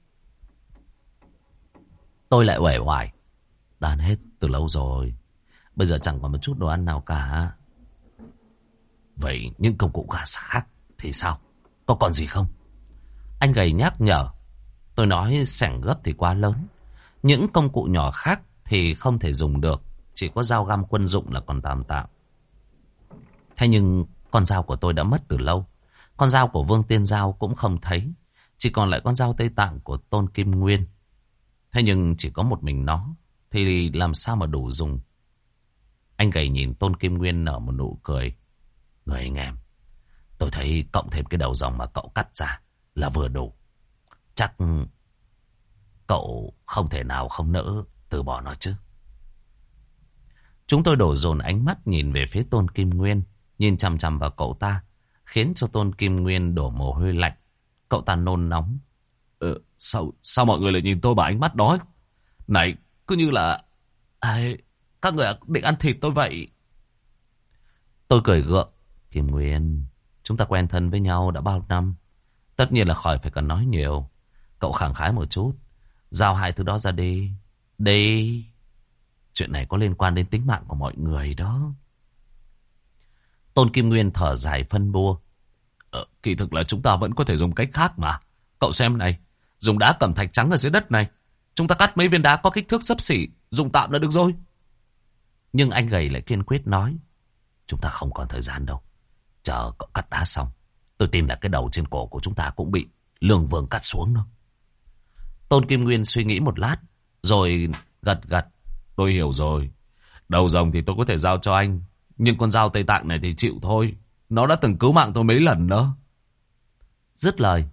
A: Tôi lại uể oải: Đàn hết từ lâu rồi. Bây giờ chẳng còn một chút đồ ăn nào cả. Vậy những công cụ gà khác thì sao? Có còn gì không? Anh gầy nhắc nhở. Tôi nói xẻng gấp thì quá lớn. Những công cụ nhỏ khác thì không thể dùng được. Chỉ có dao găm quân dụng là còn tạm tạm. Thế nhưng con dao của tôi đã mất từ lâu. Con dao của Vương Tiên Giao cũng không thấy. Chỉ còn lại con dao Tây Tạng của Tôn Kim Nguyên. Thế nhưng chỉ có một mình nó thì làm sao mà đủ dùng. Anh gầy nhìn Tôn Kim Nguyên nở một nụ cười. Người anh em, tôi thấy cộng thêm cái đầu rồng mà cậu cắt ra là vừa đủ. Chắc cậu không thể nào không nỡ từ bỏ nó chứ. Chúng tôi đổ dồn ánh mắt nhìn về phía Tôn Kim Nguyên, nhìn chằm chằm vào cậu ta, khiến cho Tôn Kim Nguyên đổ mồ hôi lạnh. Cậu ta nôn nóng.
B: Ờ, sao, sao mọi người lại nhìn tôi bằng ánh mắt đó? Này, cứ như là à, các người định ăn thịt tôi vậy.
A: Tôi cười gượng. Kim Nguyên, chúng ta quen thân với nhau đã bao năm. Tất nhiên là khỏi phải cần nói nhiều. Cậu khẳng khái một chút, giao hai thứ đó ra đi. Đi. Chuyện này có liên quan đến tính mạng của mọi người đó. Tôn Kim Nguyên thở dài phân bua.
B: Ờ, kỳ thực là chúng ta vẫn có thể dùng cách khác mà. Cậu xem này, dùng đá cẩm thạch trắng ở dưới đất này. Chúng ta cắt mấy viên đá có kích thước xấp xỉ, dùng tạm là được rồi.
A: Nhưng anh gầy lại kiên quyết nói: Chúng ta không còn thời gian đâu. Chờ cậu cắt đá xong, tôi tin là cái đầu trên cổ của chúng ta cũng bị Lương Vương cắt xuống đâu. Tôn Kim Nguyên suy nghĩ một lát, rồi gật gật.
B: Tôi hiểu rồi. Đầu rồng thì tôi có thể giao cho anh. Nhưng con dao Tây Tạng này thì chịu thôi. Nó đã từng cứu mạng tôi mấy lần đó.
A: Dứt lời,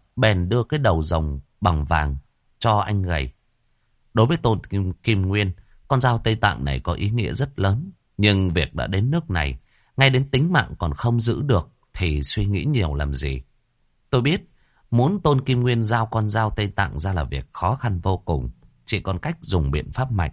A: bèn đưa cái đầu rồng bằng vàng cho anh gầy. Đối với Tôn Kim, Kim Nguyên, con dao Tây Tạng này có ý nghĩa rất lớn. Nhưng việc đã đến nước này, ngay đến tính mạng còn không giữ được, thì suy nghĩ nhiều làm gì. Tôi biết, muốn Tôn Kim Nguyên giao con dao Tây Tạng ra là việc khó khăn vô cùng. Chỉ còn cách dùng biện pháp mạnh.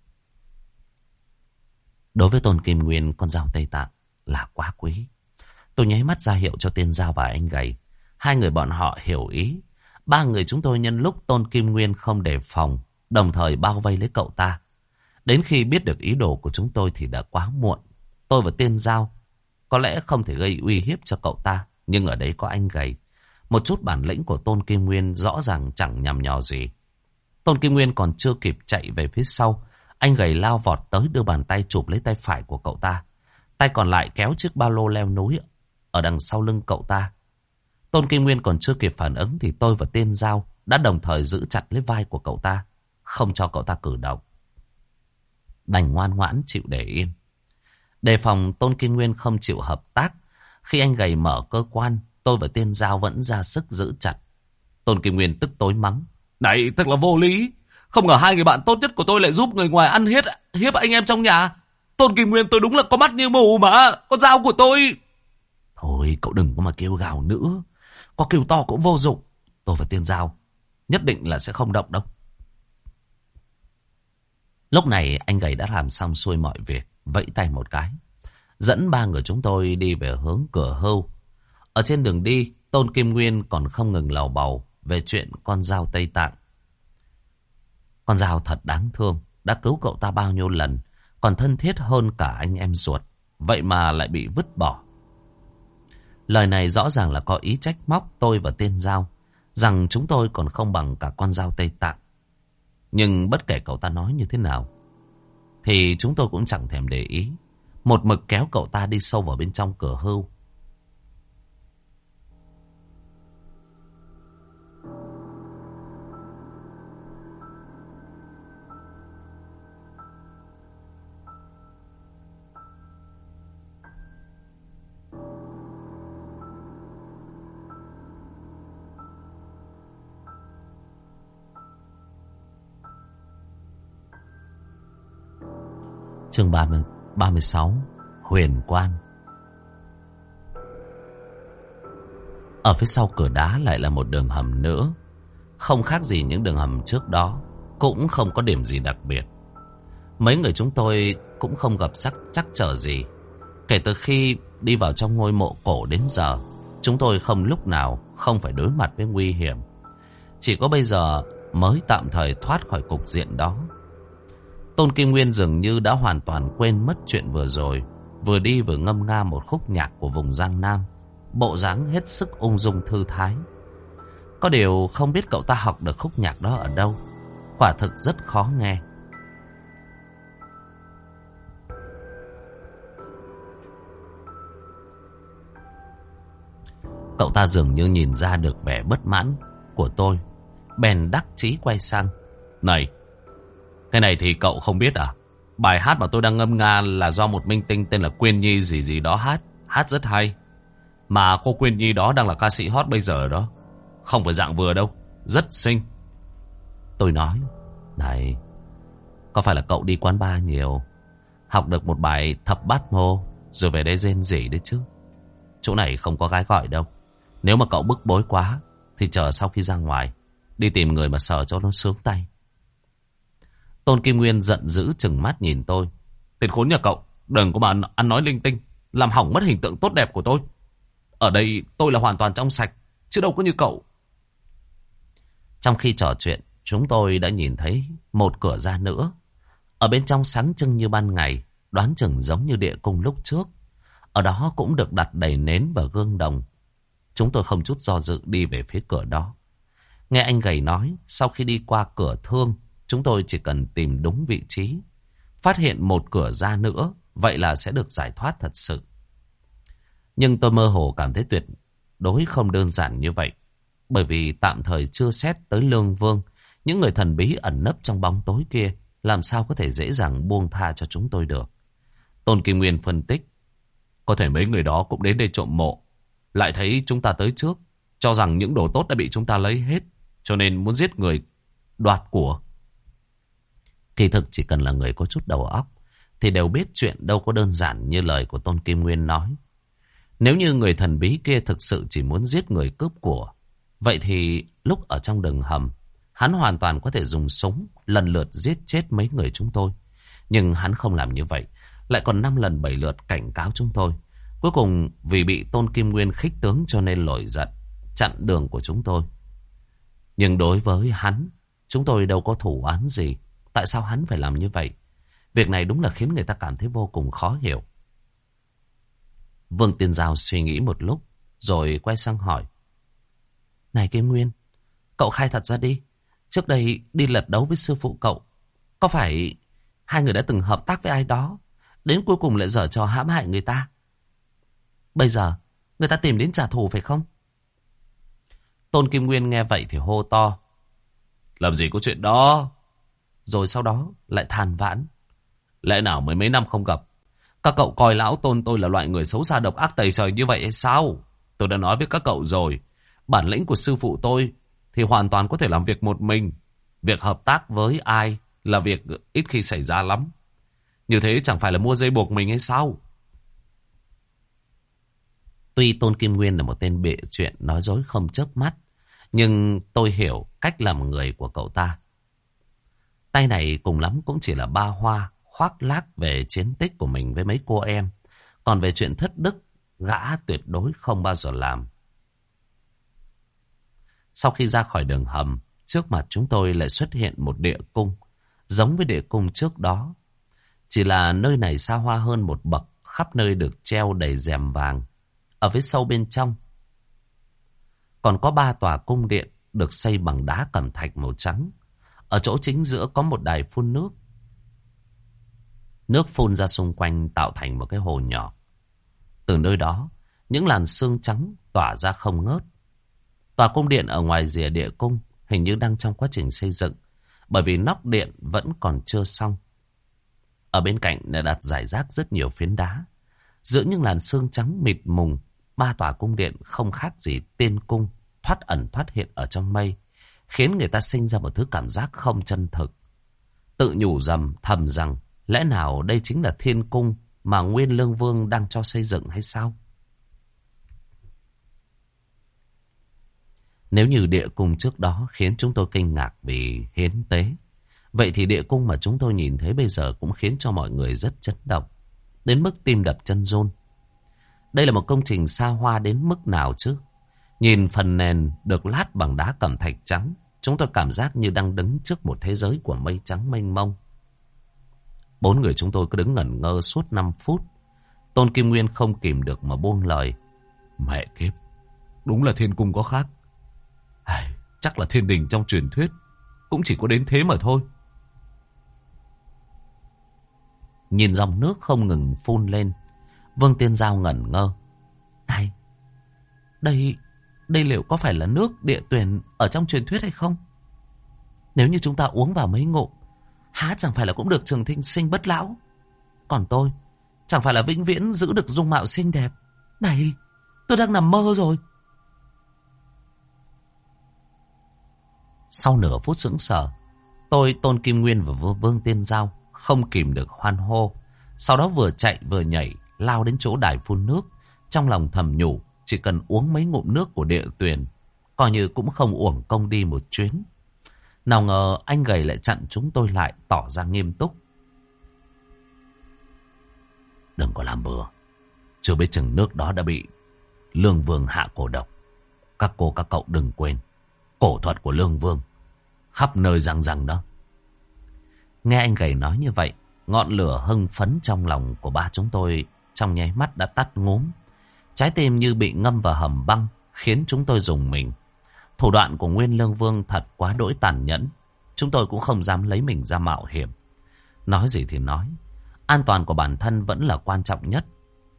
A: Đối với Tôn Kim Nguyên, con dao Tây Tạng là quá quý. Tôi nháy mắt ra hiệu cho Tiên Giao và anh gầy. Hai người bọn họ hiểu ý. Ba người chúng tôi nhân lúc Tôn Kim Nguyên không đề phòng, đồng thời bao vây lấy cậu ta. Đến khi biết được ý đồ của chúng tôi thì đã quá muộn. Tôi và Tiên Giao có lẽ không thể gây uy hiếp cho cậu ta, nhưng ở đấy có anh gầy. Một chút bản lĩnh của Tôn Kim Nguyên rõ ràng chẳng nhằm nhò gì. Tôn Kim Nguyên còn chưa kịp chạy về phía sau, anh gầy lao vọt tới đưa bàn tay chụp lấy tay phải của cậu ta. Tay còn lại kéo chiếc ba lô leo núi ở đằng sau lưng cậu ta. Tôn Kim Nguyên còn chưa kịp phản ứng thì tôi và Tiên Giao đã đồng thời giữ chặt lấy vai của cậu ta, không cho cậu ta cử động. Đành ngoan ngoãn chịu để yên. Đề phòng Tôn Kim Nguyên không chịu hợp tác, khi anh gầy mở cơ quan, tôi và Tiên Giao vẫn ra sức giữ chặt. Tôn Kim Nguyên tức tối mắng:
B: Này, thật là vô lý. Không ngờ hai người bạn tốt nhất của tôi lại giúp người ngoài ăn hiếp, hiếp anh em trong nhà. Tôn Kim Nguyên, tôi đúng là có mắt như mù mà. Con dao của tôi...
A: Thôi, cậu đừng có mà kêu gào nữa. Có kêu to cũng vô dụng. Tôi và Tiên Giao nhất định là sẽ không động đâu. Lúc này anh gầy đã làm xong xuôi mọi việc, vẫy tay một cái, dẫn ba người chúng tôi đi về hướng Cửa Hưu. Ở trên đường đi, Tôn Kim Nguyên còn không ngừng lầu bầu về chuyện con dao Tây Tạng. Con dao thật đáng thương, đã cứu cậu ta bao nhiêu lần, còn thân thiết hơn cả anh em ruột, vậy mà lại bị vứt bỏ. Lời này rõ ràng là có ý trách móc tôi và Tiên Giao, rằng chúng tôi còn không bằng cả con dao Tây Tạng. Nhưng bất kể cậu ta nói như thế nào, thì chúng tôi cũng chẳng thèm để ý, một mực kéo cậu ta đi sâu vào bên trong Cửa Hưu. Chương ba mươi sáu, Huyền Quan. Ở phía sau cửa đá lại là một đường hầm nữa, không khác gì những đường hầm trước đó, cũng không có điểm gì đặc biệt. Mấy người chúng tôi cũng không gặp chắc chắc trở gì. Kể từ khi đi vào trong ngôi mộ cổ đến giờ, chúng tôi không lúc nào không phải đối mặt với nguy hiểm. Chỉ có bây giờ mới tạm thời thoát khỏi cục diện đó. Tôn Kim Nguyên dường như đã hoàn toàn quên mất chuyện vừa rồi, vừa đi vừa ngâm nga một khúc nhạc của vùng Giang Nam, bộ dáng hết sức ung dung thư thái. Có điều không biết cậu ta học được khúc nhạc đó ở đâu, quả thực rất khó nghe. Cậu ta dường như nhìn ra được vẻ bất mãn của tôi, bèn đắc chí quay sang:
B: Này, cái này thì cậu không biết à? Bài hát mà tôi đang ngâm nga là do một minh tinh tên là Quyên Nhi gì gì đó hát. Hát rất hay. Mà cô Quyên Nhi đó đang là ca sĩ hot bây giờ đó. Không phải dạng vừa đâu, rất xinh.
A: Tôi nói: Này, có phải là cậu đi quán bar nhiều, học được một bài thập bát mô rồi về đây rên rỉ đấy chứ? Chỗ này không có gái gọi đâu. Nếu mà cậu bức bối quá thì chờ sau khi ra ngoài đi tìm người mà sờ cho nó sướng tay. Tôn Kim Nguyên giận dữ trừng mắt nhìn tôi:
B: Tên khốn nhà cậu, đừng có mà ăn nói linh tinh, làm hỏng mất hình tượng tốt đẹp của tôi. Ở đây tôi là hoàn toàn trong sạch, chứ đâu có như cậu.
A: Trong khi trò chuyện, chúng tôi đã nhìn thấy một cửa ra nữa. Ở bên trong sáng trưng như ban ngày, đoán chừng giống như địa cung lúc trước. Ở đó cũng được đặt đầy nến và gương đồng. Chúng tôi không chút do dự đi về phía cửa đó. Nghe anh gầy nói, sau khi đi qua cửa thương, chúng tôi chỉ cần tìm đúng vị trí, phát hiện một cửa ra nữa, vậy là sẽ được giải thoát thật sự. Nhưng tôi mơ hồ cảm thấy tuyệt đối không đơn giản như vậy. Bởi vì tạm thời chưa xét tới Lương Vương, những người thần bí ẩn nấp trong bóng tối kia làm sao có thể dễ dàng buông tha cho chúng tôi được. Tôn Kim Nguyên phân tích:
B: Có thể mấy người đó cũng đến đây trộm mộ, lại thấy chúng ta tới trước, cho rằng những đồ tốt đã bị chúng ta lấy hết, cho nên muốn giết người đoạt của.
A: Kỳ thực chỉ cần là người có chút đầu óc thì đều biết chuyện đâu có đơn giản như lời của Tôn Kim Nguyên nói. Nếu như người thần bí kia thực sự chỉ muốn giết người cướp của, vậy thì lúc ở trong đường hầm, hắn hoàn toàn có thể dùng súng lần lượt giết chết mấy người chúng tôi. Nhưng hắn không làm như vậy, lại còn năm lần bảy lượt cảnh cáo chúng tôi. Cuối cùng vì bị Tôn Kim Nguyên khích tướng cho nên nổi giận, chặn đường của chúng tôi. Nhưng đối với hắn, chúng tôi đâu có thủ án gì. Tại sao hắn phải làm như vậy? Việc này đúng là khiến người ta cảm thấy vô cùng khó hiểu. Vương Tiên Giao suy nghĩ một lúc, rồi quay sang hỏi. Này Kim Nguyên, cậu khai thật ra đi. Trước đây đi lật đấu với sư phụ cậu, có phải hai người đã từng hợp tác với ai đó, đến cuối cùng lại giở trò hãm hại người ta? Bây giờ, người ta tìm đến trả thù phải không? Tôn Kim Nguyên nghe vậy thì hô to. Làm gì có chuyện đó? Rồi sau đó lại than vãn. Lẽ nào mới mấy năm không gặp, các cậu coi lão Tôn tôi là loại người xấu xa độc ác tày trời như vậy hay sao? Tôi đã nói với các cậu rồi, bản lĩnh của sư phụ tôi thì hoàn toàn có thể làm việc một mình. Việc hợp tác với ai là việc ít khi xảy ra lắm. Như thế chẳng phải là mua dây buộc mình hay sao? Tuy Tôn Kim Nguyên là một tên bịa chuyện nói dối không chớp mắt, nhưng tôi hiểu cách làm người của cậu ta. Tay này cùng lắm cũng chỉ là ba hoa khoác lác về chiến tích của mình với mấy cô em. Còn về chuyện thất đức, gã tuyệt đối không bao giờ làm. Sau khi ra khỏi đường hầm, trước mặt chúng tôi lại xuất hiện một địa cung, giống với địa cung trước đó. Chỉ là nơi này xa hoa hơn một bậc, khắp nơi được treo đầy rèm vàng. Ở phía sâu bên trong, còn có ba tòa cung điện được xây bằng đá cẩm thạch màu trắng. Ở chỗ chính giữa có một đài phun nước. Nước phun ra xung quanh tạo thành một cái hồ nhỏ. Từ nơi đó, những làn sương trắng tỏa ra không ngớt. Tòa cung điện ở ngoài rìa địa cung hình như đang trong quá trình xây dựng, bởi vì nóc điện vẫn còn chưa xong. Ở bên cạnh đã đặt rải rác rất nhiều phiến đá. Giữa những làn sương trắng mịt mùng, ba tòa cung điện không khác gì tiên cung thoát ẩn thoát hiện ở trong mây, khiến người ta sinh ra một thứ cảm giác không chân thực. Tự nhủ rầm thầm rằng lẽ nào đây chính là thiên cung mà Nguyên Lương Vương đang cho xây dựng hay sao? Nếu như địa cung trước đó khiến chúng tôi kinh ngạc vì hiến tế, vậy thì địa cung mà chúng tôi nhìn thấy bây giờ cũng khiến cho mọi người rất chấn động, đến mức tim đập chân run. Đây là một công trình xa hoa đến mức nào chứ? Nhìn phần nền được lát bằng đá cẩm thạch trắng, chúng tôi cảm giác như đang đứng trước một thế giới của mây trắng mênh mông. Bốn người chúng tôi cứ đứng ngẩn ngơ suốt năm phút. Tôn Kim Nguyên không kìm được mà buông lời. Mẹ kiếp, đúng là thiên cung có khác. Ai, chắc là thiên đình trong truyền thuyết cũng chỉ có đến thế mà thôi. Nhìn dòng nước không ngừng phun lên, Vương Tiên Giao ngẩn ngơ. Này, đây, đây liệu có phải là nước địa tuyền ở trong truyền thuyết hay không? Nếu như chúng ta uống vào mấy ngụm, há chẳng phải là cũng được trường thịnh sinh bất lão? Còn tôi, chẳng phải là vĩnh viễn giữ được dung mạo xinh đẹp? Này, tôi đang nằm mơ rồi. Sau nửa phút sững sờ, tôi, Tôn Kim Nguyên và Vương Tiên Giao không kìm được hoan hô. Sau đó vừa chạy vừa nhảy, lao đến chỗ đài phun nước. Trong lòng thầm nhủ, chỉ cần uống mấy ngụm nước của địa tuyền, coi như cũng không uổng công đi một chuyến. Nào ngờ anh gầy lại chặn chúng tôi lại, tỏ ra nghiêm túc. Đừng có làm bừa, chưa biết chừng nước đó đã bị Lương Vương hạ cổ độc. Các cô các cậu đừng quên, cổ thuật của Lương Vương khắp nơi răng răng đó. Nghe anh gầy nói như vậy, ngọn lửa hưng phấn trong lòng của ba chúng tôi trong nháy mắt đã tắt ngúm. Trái tim như bị ngâm vào hầm băng, khiến chúng tôi rùng mình. Thủ đoạn của Nguyên Lương Vương thật quá đỗi tàn nhẫn. Chúng tôi cũng không dám lấy mình ra mạo hiểm. Nói gì thì nói, an toàn của bản thân vẫn là quan trọng nhất.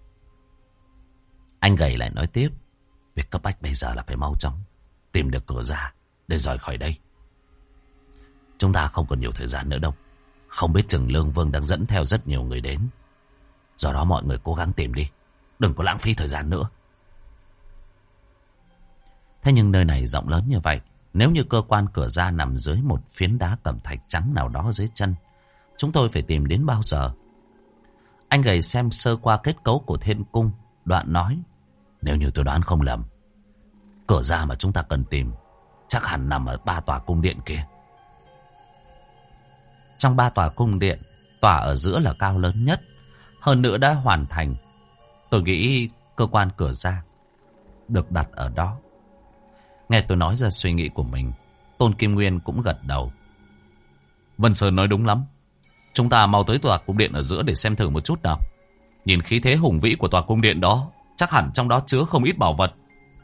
A: Anh gầy lại nói tiếp. Việc cấp bách bây giờ là phải mau chóng tìm được cửa ra để rời khỏi đây. Chúng ta không còn nhiều thời gian nữa đâu. Không biết chừng Lương Vương đang dẫn theo rất nhiều người đến. Do đó mọi người cố gắng tìm đi, đừng có lãng phí thời gian nữa. Thế nhưng nơi này rộng lớn như vậy, nếu như cơ quan cửa ra nằm dưới một phiến đá cẩm thạch trắng nào đó dưới chân, chúng tôi phải tìm đến bao giờ? Anh gầy xem sơ qua kết cấu của thiên cung, đoạn nói, nếu như tôi đoán không lầm, cửa ra mà chúng ta cần tìm chắc hẳn nằm ở ba tòa cung điện kia. Trong ba tòa cung điện, tòa ở giữa là cao lớn nhất, hơn nữa đã hoàn thành. Tôi nghĩ cơ quan cửa ra được đặt ở đó. Nghe tôi nói ra suy nghĩ của mình, Tôn Kim Nguyên cũng gật đầu. Vân Sơn nói đúng lắm. Chúng ta mau tới tòa cung điện ở giữa để xem thử một chút nào. Nhìn khí thế hùng vĩ của tòa cung điện đó, chắc hẳn trong đó chứa không ít bảo vật.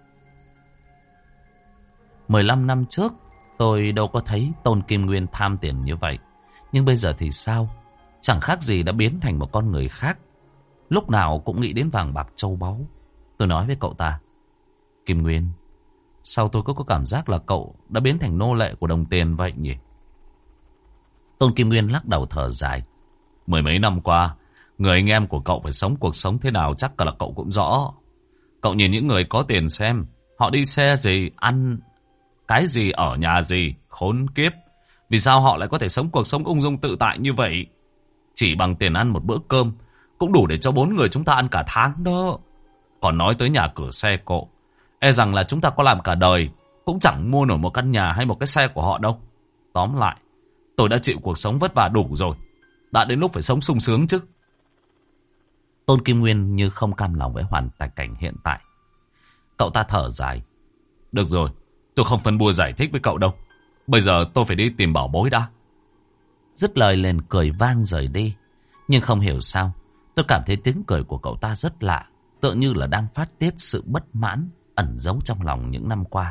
A: mười lăm năm trước, tôi đâu có thấy Tôn Kim Nguyên tham tiền như vậy. Nhưng bây giờ thì sao? Chẳng khác gì đã biến thành một con người khác. Lúc nào cũng nghĩ đến vàng bạc châu báu. Tôi nói với cậu ta, Kim Nguyên, sao tôi có có cảm giác là cậu đã biến thành nô lệ của đồng tiền vậy nhỉ? Tôn Kim Nguyên lắc đầu thở dài. Mười mấy năm qua, người anh em của cậu phải sống cuộc sống thế nào chắc cả là cậu cũng rõ. Cậu nhìn những người có tiền xem, họ đi xe gì, ăn cái gì, ở nhà gì, khốn kiếp. Vì sao họ lại có thể sống cuộc sống ung dung tự tại như vậy? Chỉ bằng tiền ăn một bữa cơm cũng đủ để cho bốn người chúng ta ăn cả tháng đó. Còn nói tới nhà cửa xe cộ, e rằng là chúng ta có làm cả đời cũng chẳng mua nổi một căn nhà hay một cái xe của họ đâu. Tóm lại, tôi đã chịu cuộc sống vất vả đủ rồi, đã đến lúc phải sống sung sướng chứ. Tôn Kim Nguyên như không cam lòng với hoàn cảnh hiện tại. Cậu ta thở dài. Được rồi, tôi không phân bua giải thích với cậu đâu. Bây giờ tôi phải đi tìm bảo bối đã. Dứt lời liền cười vang rời đi. Nhưng không hiểu sao, tôi cảm thấy tiếng cười của cậu ta rất lạ, tựa như là đang phát tiết sự bất mãn ẩn giấu trong lòng những năm qua.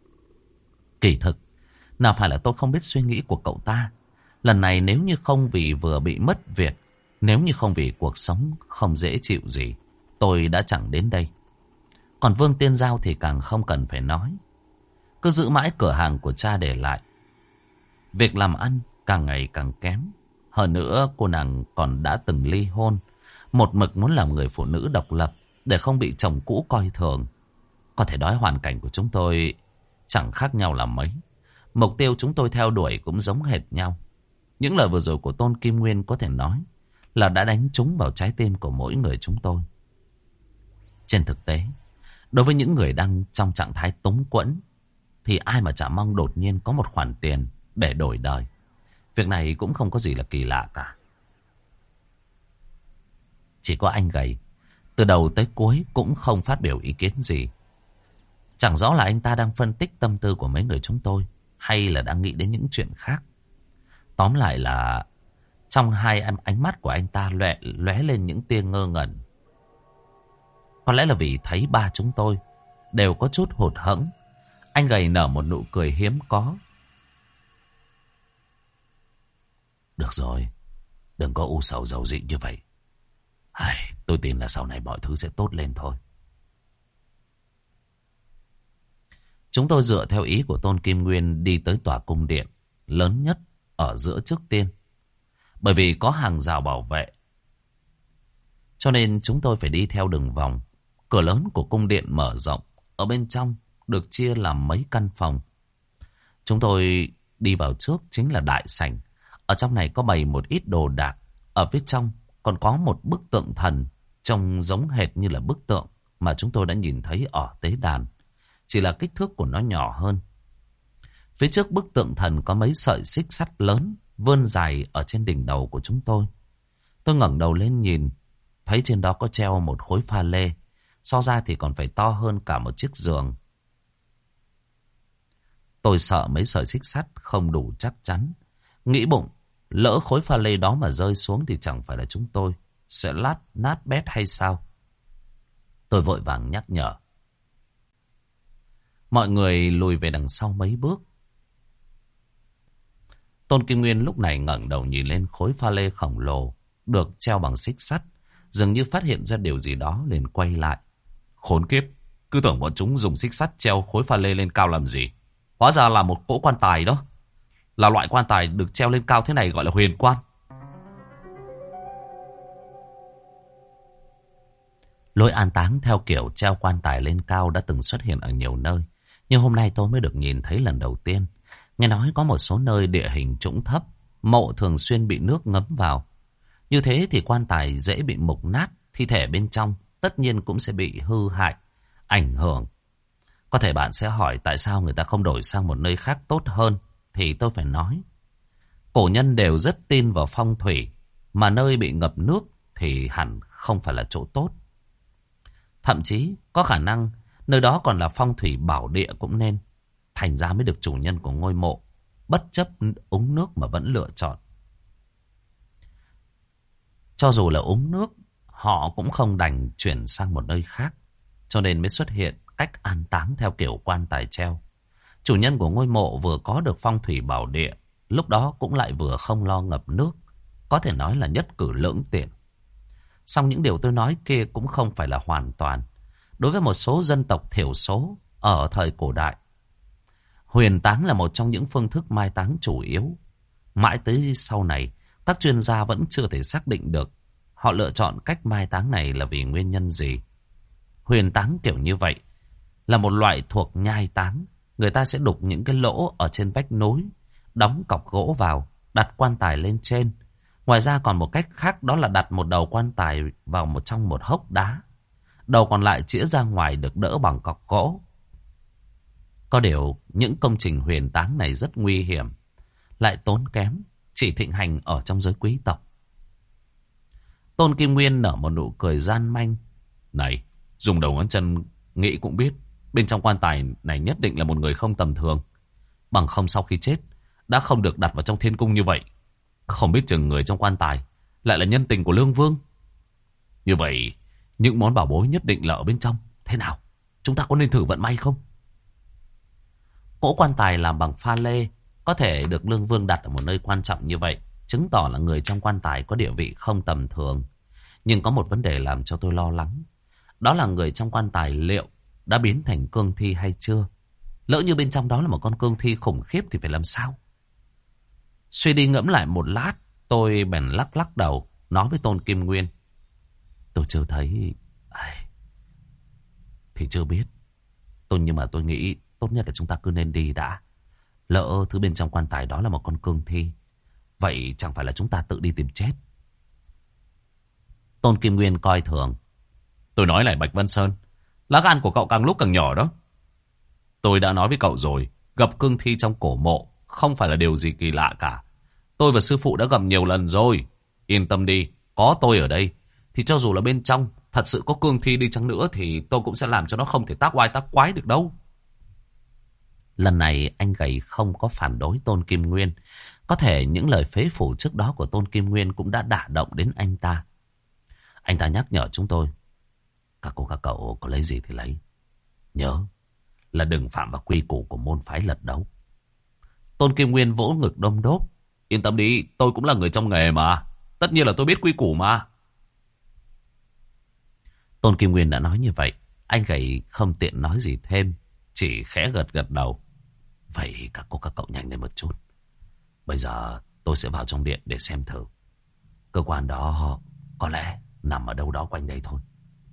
A: Kỳ thực, nào phải là tôi không biết suy nghĩ của cậu ta. Lần này nếu như không vì vừa bị mất việc, nếu như không vì cuộc sống không dễ chịu gì, tôi đã chẳng đến đây. Còn Vương Tiên Giao thì càng không cần phải nói. Cứ giữ mãi cửa hàng của cha để lại. Việc làm ăn càng ngày càng kém. Hơn nữa cô nàng còn đã từng ly hôn, một mực muốn làm người phụ nữ độc lập để không bị chồng cũ coi thường. Có thể nói hoàn cảnh của chúng tôi chẳng khác nhau là mấy. Mục tiêu chúng tôi theo đuổi cũng giống hệt nhau. Những lời vừa rồi của Tôn Kim Nguyên có thể nói là đã đánh trúng vào trái tim của mỗi người chúng tôi. Trên thực tế, đối với những người đang trong trạng thái túng quẫn, thì ai mà chả mong đột nhiên có một khoản tiền để đổi đời. Việc này cũng không có gì là kỳ lạ cả. Chỉ có anh gầy, từ đầu tới cuối cũng không phát biểu ý kiến gì. Chẳng rõ là anh ta đang phân tích tâm tư của mấy người chúng tôi, hay là đang nghĩ đến những chuyện khác. Tóm lại là trong hai ánh mắt của anh ta lóe lóe lên những tia ngơ ngẩn. Có lẽ là vì thấy ba chúng tôi đều có chút hụt hẫng, anh gầy nở một nụ cười hiếm có. Được rồi, đừng có u sầu dầu dị như vậy. Ai, tôi tin là sau này mọi thứ sẽ tốt lên thôi. Chúng tôi dựa theo ý của Tôn Kim Nguyên đi tới tòa cung điện lớn nhất ở giữa trước tiên. Bởi vì có hàng rào bảo vệ, cho nên chúng tôi phải đi theo đường vòng. Cửa lớn của cung điện mở rộng, ở bên trong được chia làm mấy căn phòng. Chúng tôi đi vào trước chính là đại sảnh. Ở trong này có bày một ít đồ đạc. Ở phía trong còn có một bức tượng thần trông giống hệt như là bức tượng mà chúng tôi đã nhìn thấy ở tế đàn, chỉ là kích thước của nó nhỏ hơn. Phía trước bức tượng thần có mấy sợi xích sắt lớn vươn dài ở trên đỉnh đầu của chúng tôi. Tôi ngẩng đầu lên nhìn, thấy trên đó có treo một khối pha lê, so ra thì còn phải to hơn cả một chiếc giường. Tôi sợ mấy sợi xích sắt không đủ chắc chắn, nghĩ bụng lỡ khối pha lê đó mà rơi xuống thì chẳng phải là chúng tôi sẽ lát nát bét hay sao? Tôi vội vàng nhắc nhở. Mọi người lùi về đằng sau mấy bước. Tôn Kim Nguyên lúc này ngẩng đầu nhìn lên khối pha lê khổng lồ được treo bằng xích sắt, dường như phát hiện ra điều gì đó liền quay lại. Khốn kiếp, cứ tưởng bọn chúng dùng xích sắt treo khối pha lê lên cao làm gì. Hóa ra là một cỗ quan tài đó. Là loại quan tài được treo lên cao thế này gọi là huyền quan. Lối an táng theo kiểu treo quan tài lên cao đã từng xuất hiện ở nhiều nơi, Nhưng hôm nay tôi mới được nhìn thấy lần đầu tiên. Nghe nói có một số nơi địa hình trũng thấp, mộ thường xuyên bị nước ngấm vào. Như thế thì quan tài dễ bị mục nát, thi thể bên trong tất nhiên cũng sẽ bị hư hại, ảnh hưởng. Có thể bạn sẽ hỏi tại sao người ta không đổi sang một nơi khác tốt hơn, thì tôi phải nói. Cổ nhân đều rất tin vào phong thủy, mà nơi bị ngập nước thì hẳn không phải là chỗ tốt. Thậm chí có khả năng nơi đó còn là phong thủy bảo địa cũng nên. Thành ra mới được chủ nhân của ngôi mộ bất chấp uống nước mà vẫn lựa chọn. Cho dù là uống nước, họ cũng không đành chuyển sang một nơi khác. Cho nên mới xuất hiện cách an táng theo kiểu quan tài treo. Chủ nhân của ngôi mộ vừa có được phong thủy bảo địa, lúc đó cũng lại vừa không lo ngập nước. Có thể nói là nhất cử lưỡng tiện. Song những điều tôi nói kia cũng không phải là hoàn toàn. Đối với một số dân tộc thiểu số ở thời cổ đại, huyền táng là một trong những phương thức mai táng chủ yếu. Mãi tới sau này, các chuyên gia vẫn chưa thể xác định được họ lựa chọn cách mai táng này là vì nguyên nhân gì. Huyền táng kiểu như vậy là một loại thuộc nhai táng. Người ta sẽ đục những cái lỗ ở trên vách nối, đóng cọc gỗ vào, đặt quan tài lên trên. Ngoài ra còn một cách khác, đó là đặt một đầu quan tài vào một trong một hốc đá. Đầu còn lại chĩa ra ngoài được đỡ bằng cọc gỗ. Có điều, những công trình huyền táng này rất nguy hiểm, lại tốn kém, chỉ thịnh hành ở trong giới quý tộc. Tôn Kim Nguyên nở một nụ cười gian manh. Này, dùng đầu ngón chân nghĩ cũng biết, bên trong quan tài này nhất định là một người không tầm thường. Bằng không sau khi chết, đã không được đặt vào trong thiên cung như vậy. Không biết chừng người trong quan tài lại là nhân tình của Lương Vương. Như vậy, những món bảo bối nhất định là ở bên trong. Thế nào, chúng ta có nên thử vận may không? Cỗ quan tài làm bằng pha lê có thể được Lương Vương đặt ở một nơi quan trọng như vậy, chứng tỏ là người trong quan tài có địa vị không tầm thường. Nhưng có một vấn đề làm cho tôi lo lắng. Đó là người trong quan tài liệu đã biến thành cương thi hay chưa? Lỡ như bên trong đó là một con cương thi khủng khiếp thì phải làm sao? Suy đi ngẫm lại một lát, tôi bèn lắc lắc đầu, nói với Tôn Kim Nguyên. Tôi chưa thấy... Ai... Thì chưa biết. Tôi Nhưng mà tôi nghĩ tốt nhất là chúng ta cứ nên đi đã. Lỡ thứ bên trong quan tài đó là một con cương thi, vậy chẳng phải là chúng ta tự đi tìm chết? Tôn Kim Nguyên coi thường. Tôi nói lại Bạch Vân Sơn, lá gan của cậu càng lúc càng nhỏ đó. Tôi đã nói với cậu rồi, gặp cương thi trong cổ mộ không phải là điều gì kỳ lạ cả. Tôi và sư phụ đã gặp nhiều lần rồi. Yên tâm đi, có tôi ở đây thì cho dù là bên trong thật sự có cương thi đi chăng nữa thì tôi cũng sẽ làm cho nó không thể tác oai tác quái được đâu. Lần này anh Gầy không có phản đối Tôn Kim Nguyên. Có thể những lời phế phủ trước đó của Tôn Kim Nguyên cũng đã đả động đến anh ta. Anh ta nhắc nhở chúng tôi. Các cô các cậu có lấy gì thì lấy. Nhớ là đừng phạm vào quy củ của môn phái lật đấu. Tôn Kim Nguyên vỗ ngực đôm đốp. Yên tâm đi, tôi cũng là người trong nghề mà. Tất nhiên là tôi biết quy củ mà. Tôn Kim Nguyên đã nói như vậy, anh Gầy không tiện nói gì thêm, chỉ khẽ gật gật đầu. Vậy các cô các cậu nhanh lên một chút. Bây giờ tôi sẽ vào trong điện để xem thử. Cơ quan đó có lẽ nằm ở đâu đó quanh đây thôi.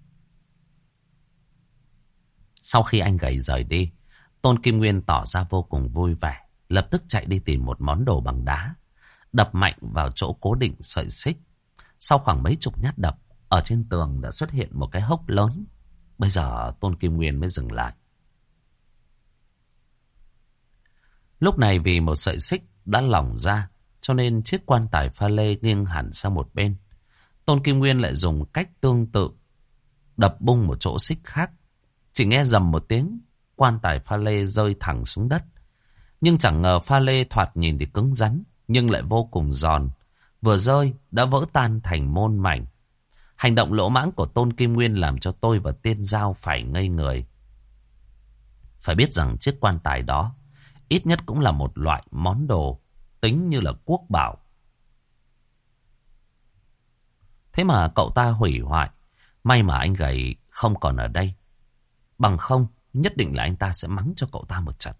A: Sau khi anh Gầy rời đi, Tôn Kim Nguyên tỏ ra vô cùng vui vẻ, lập tức chạy đi tìm một món đồ bằng đá, đập mạnh vào chỗ cố định sợi xích. Sau khoảng mấy chục nhát đập, ở trên tường đã xuất hiện một cái hốc lớn. Bây giờ Tôn Kim Nguyên mới dừng lại. Lúc này vì một sợi xích đã lỏng ra, cho nên chiếc quan tài pha lê nghiêng hẳn sang một bên. Tôn Kim Nguyên lại dùng cách tương tự, đập bung một chỗ xích khác. Chỉ nghe rầm một tiếng, quan tài pha lê rơi thẳng xuống đất. Nhưng chẳng ngờ pha lê thoạt nhìn thì cứng rắn, nhưng lại vô cùng giòn. Vừa rơi đã vỡ tan thành môn mảnh. Hành động lỗ mãng của Tôn Kim Nguyên làm cho tôi và Tiên Giao phải ngây người. Phải biết rằng chiếc quan tài đó ít nhất cũng là một loại món đồ tính như là quốc bảo. Thế mà cậu ta hủy hoại. May mà anh Gầy không còn ở đây. Bằng không, nhất định là anh ta sẽ mắng cho cậu ta một trận.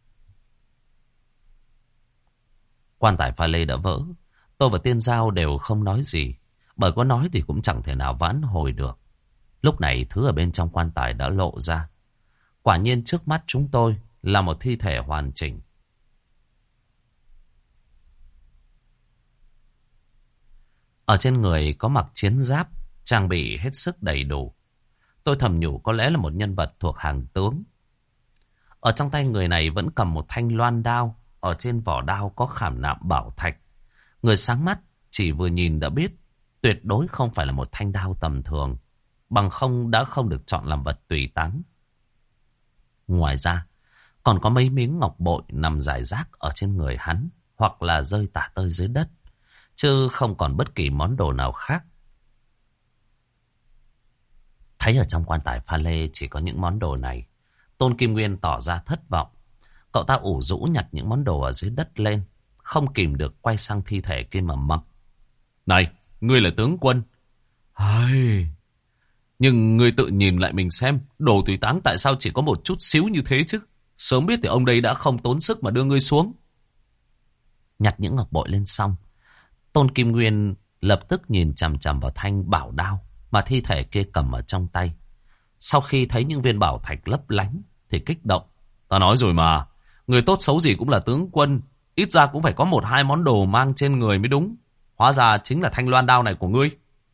A: Quan tài pha lê đã vỡ. Tôi và Tiên Giao đều không nói gì. Bởi có nói thì cũng chẳng thể nào vãn hồi được. Lúc này thứ ở bên trong quan tài đã lộ ra. Quả nhiên trước mắt chúng tôi là một thi thể hoàn chỉnh. Ở trên người có mặc chiến giáp, trang bị hết sức đầy đủ. Tôi thầm nhủ có lẽ là một nhân vật thuộc hàng tướng. Ở trong tay người này vẫn cầm một thanh loan đao. Ở trên vỏ đao có khảm nạm bảo thạch. Người sáng mắt chỉ vừa nhìn đã biết tuyệt đối không phải là một thanh đao tầm thường. Bằng không đã không được chọn làm vật tùy táng. Ngoài ra còn có mấy miếng ngọc bội nằm rải rác ở trên người hắn, hoặc là rơi tả tơi dưới đất, chứ không còn bất kỳ món đồ nào khác. Thấy ở trong quan tài pha lê chỉ có những món đồ này, Tôn Kim Nguyên tỏ ra thất vọng. Cậu ta ủ rũ nhặt những món đồ ở dưới đất lên, không kìm được quay sang thi thể kia mà mắng. Này, ngươi là tướng quân. Ai... Nhưng ngươi tự nhìn lại mình xem, đồ tùy táng tại sao chỉ có một chút xíu như thế chứ? Sớm biết thì ông đây đã không tốn sức mà đưa ngươi xuống. Nhặt những ngọc bội lên xong, Tôn Kim Nguyên lập tức nhìn chằm chằm vào thanh bảo đao mà thi thể kia cầm ở trong tay. Sau khi thấy những viên bảo thạch lấp lánh thì kích động. Ta nói rồi mà, người tốt xấu gì cũng là tướng quân, ít ra cũng phải có một hai món đồ mang trên người mới đúng. Hóa ra chính là thanh loan đao này của ngươi.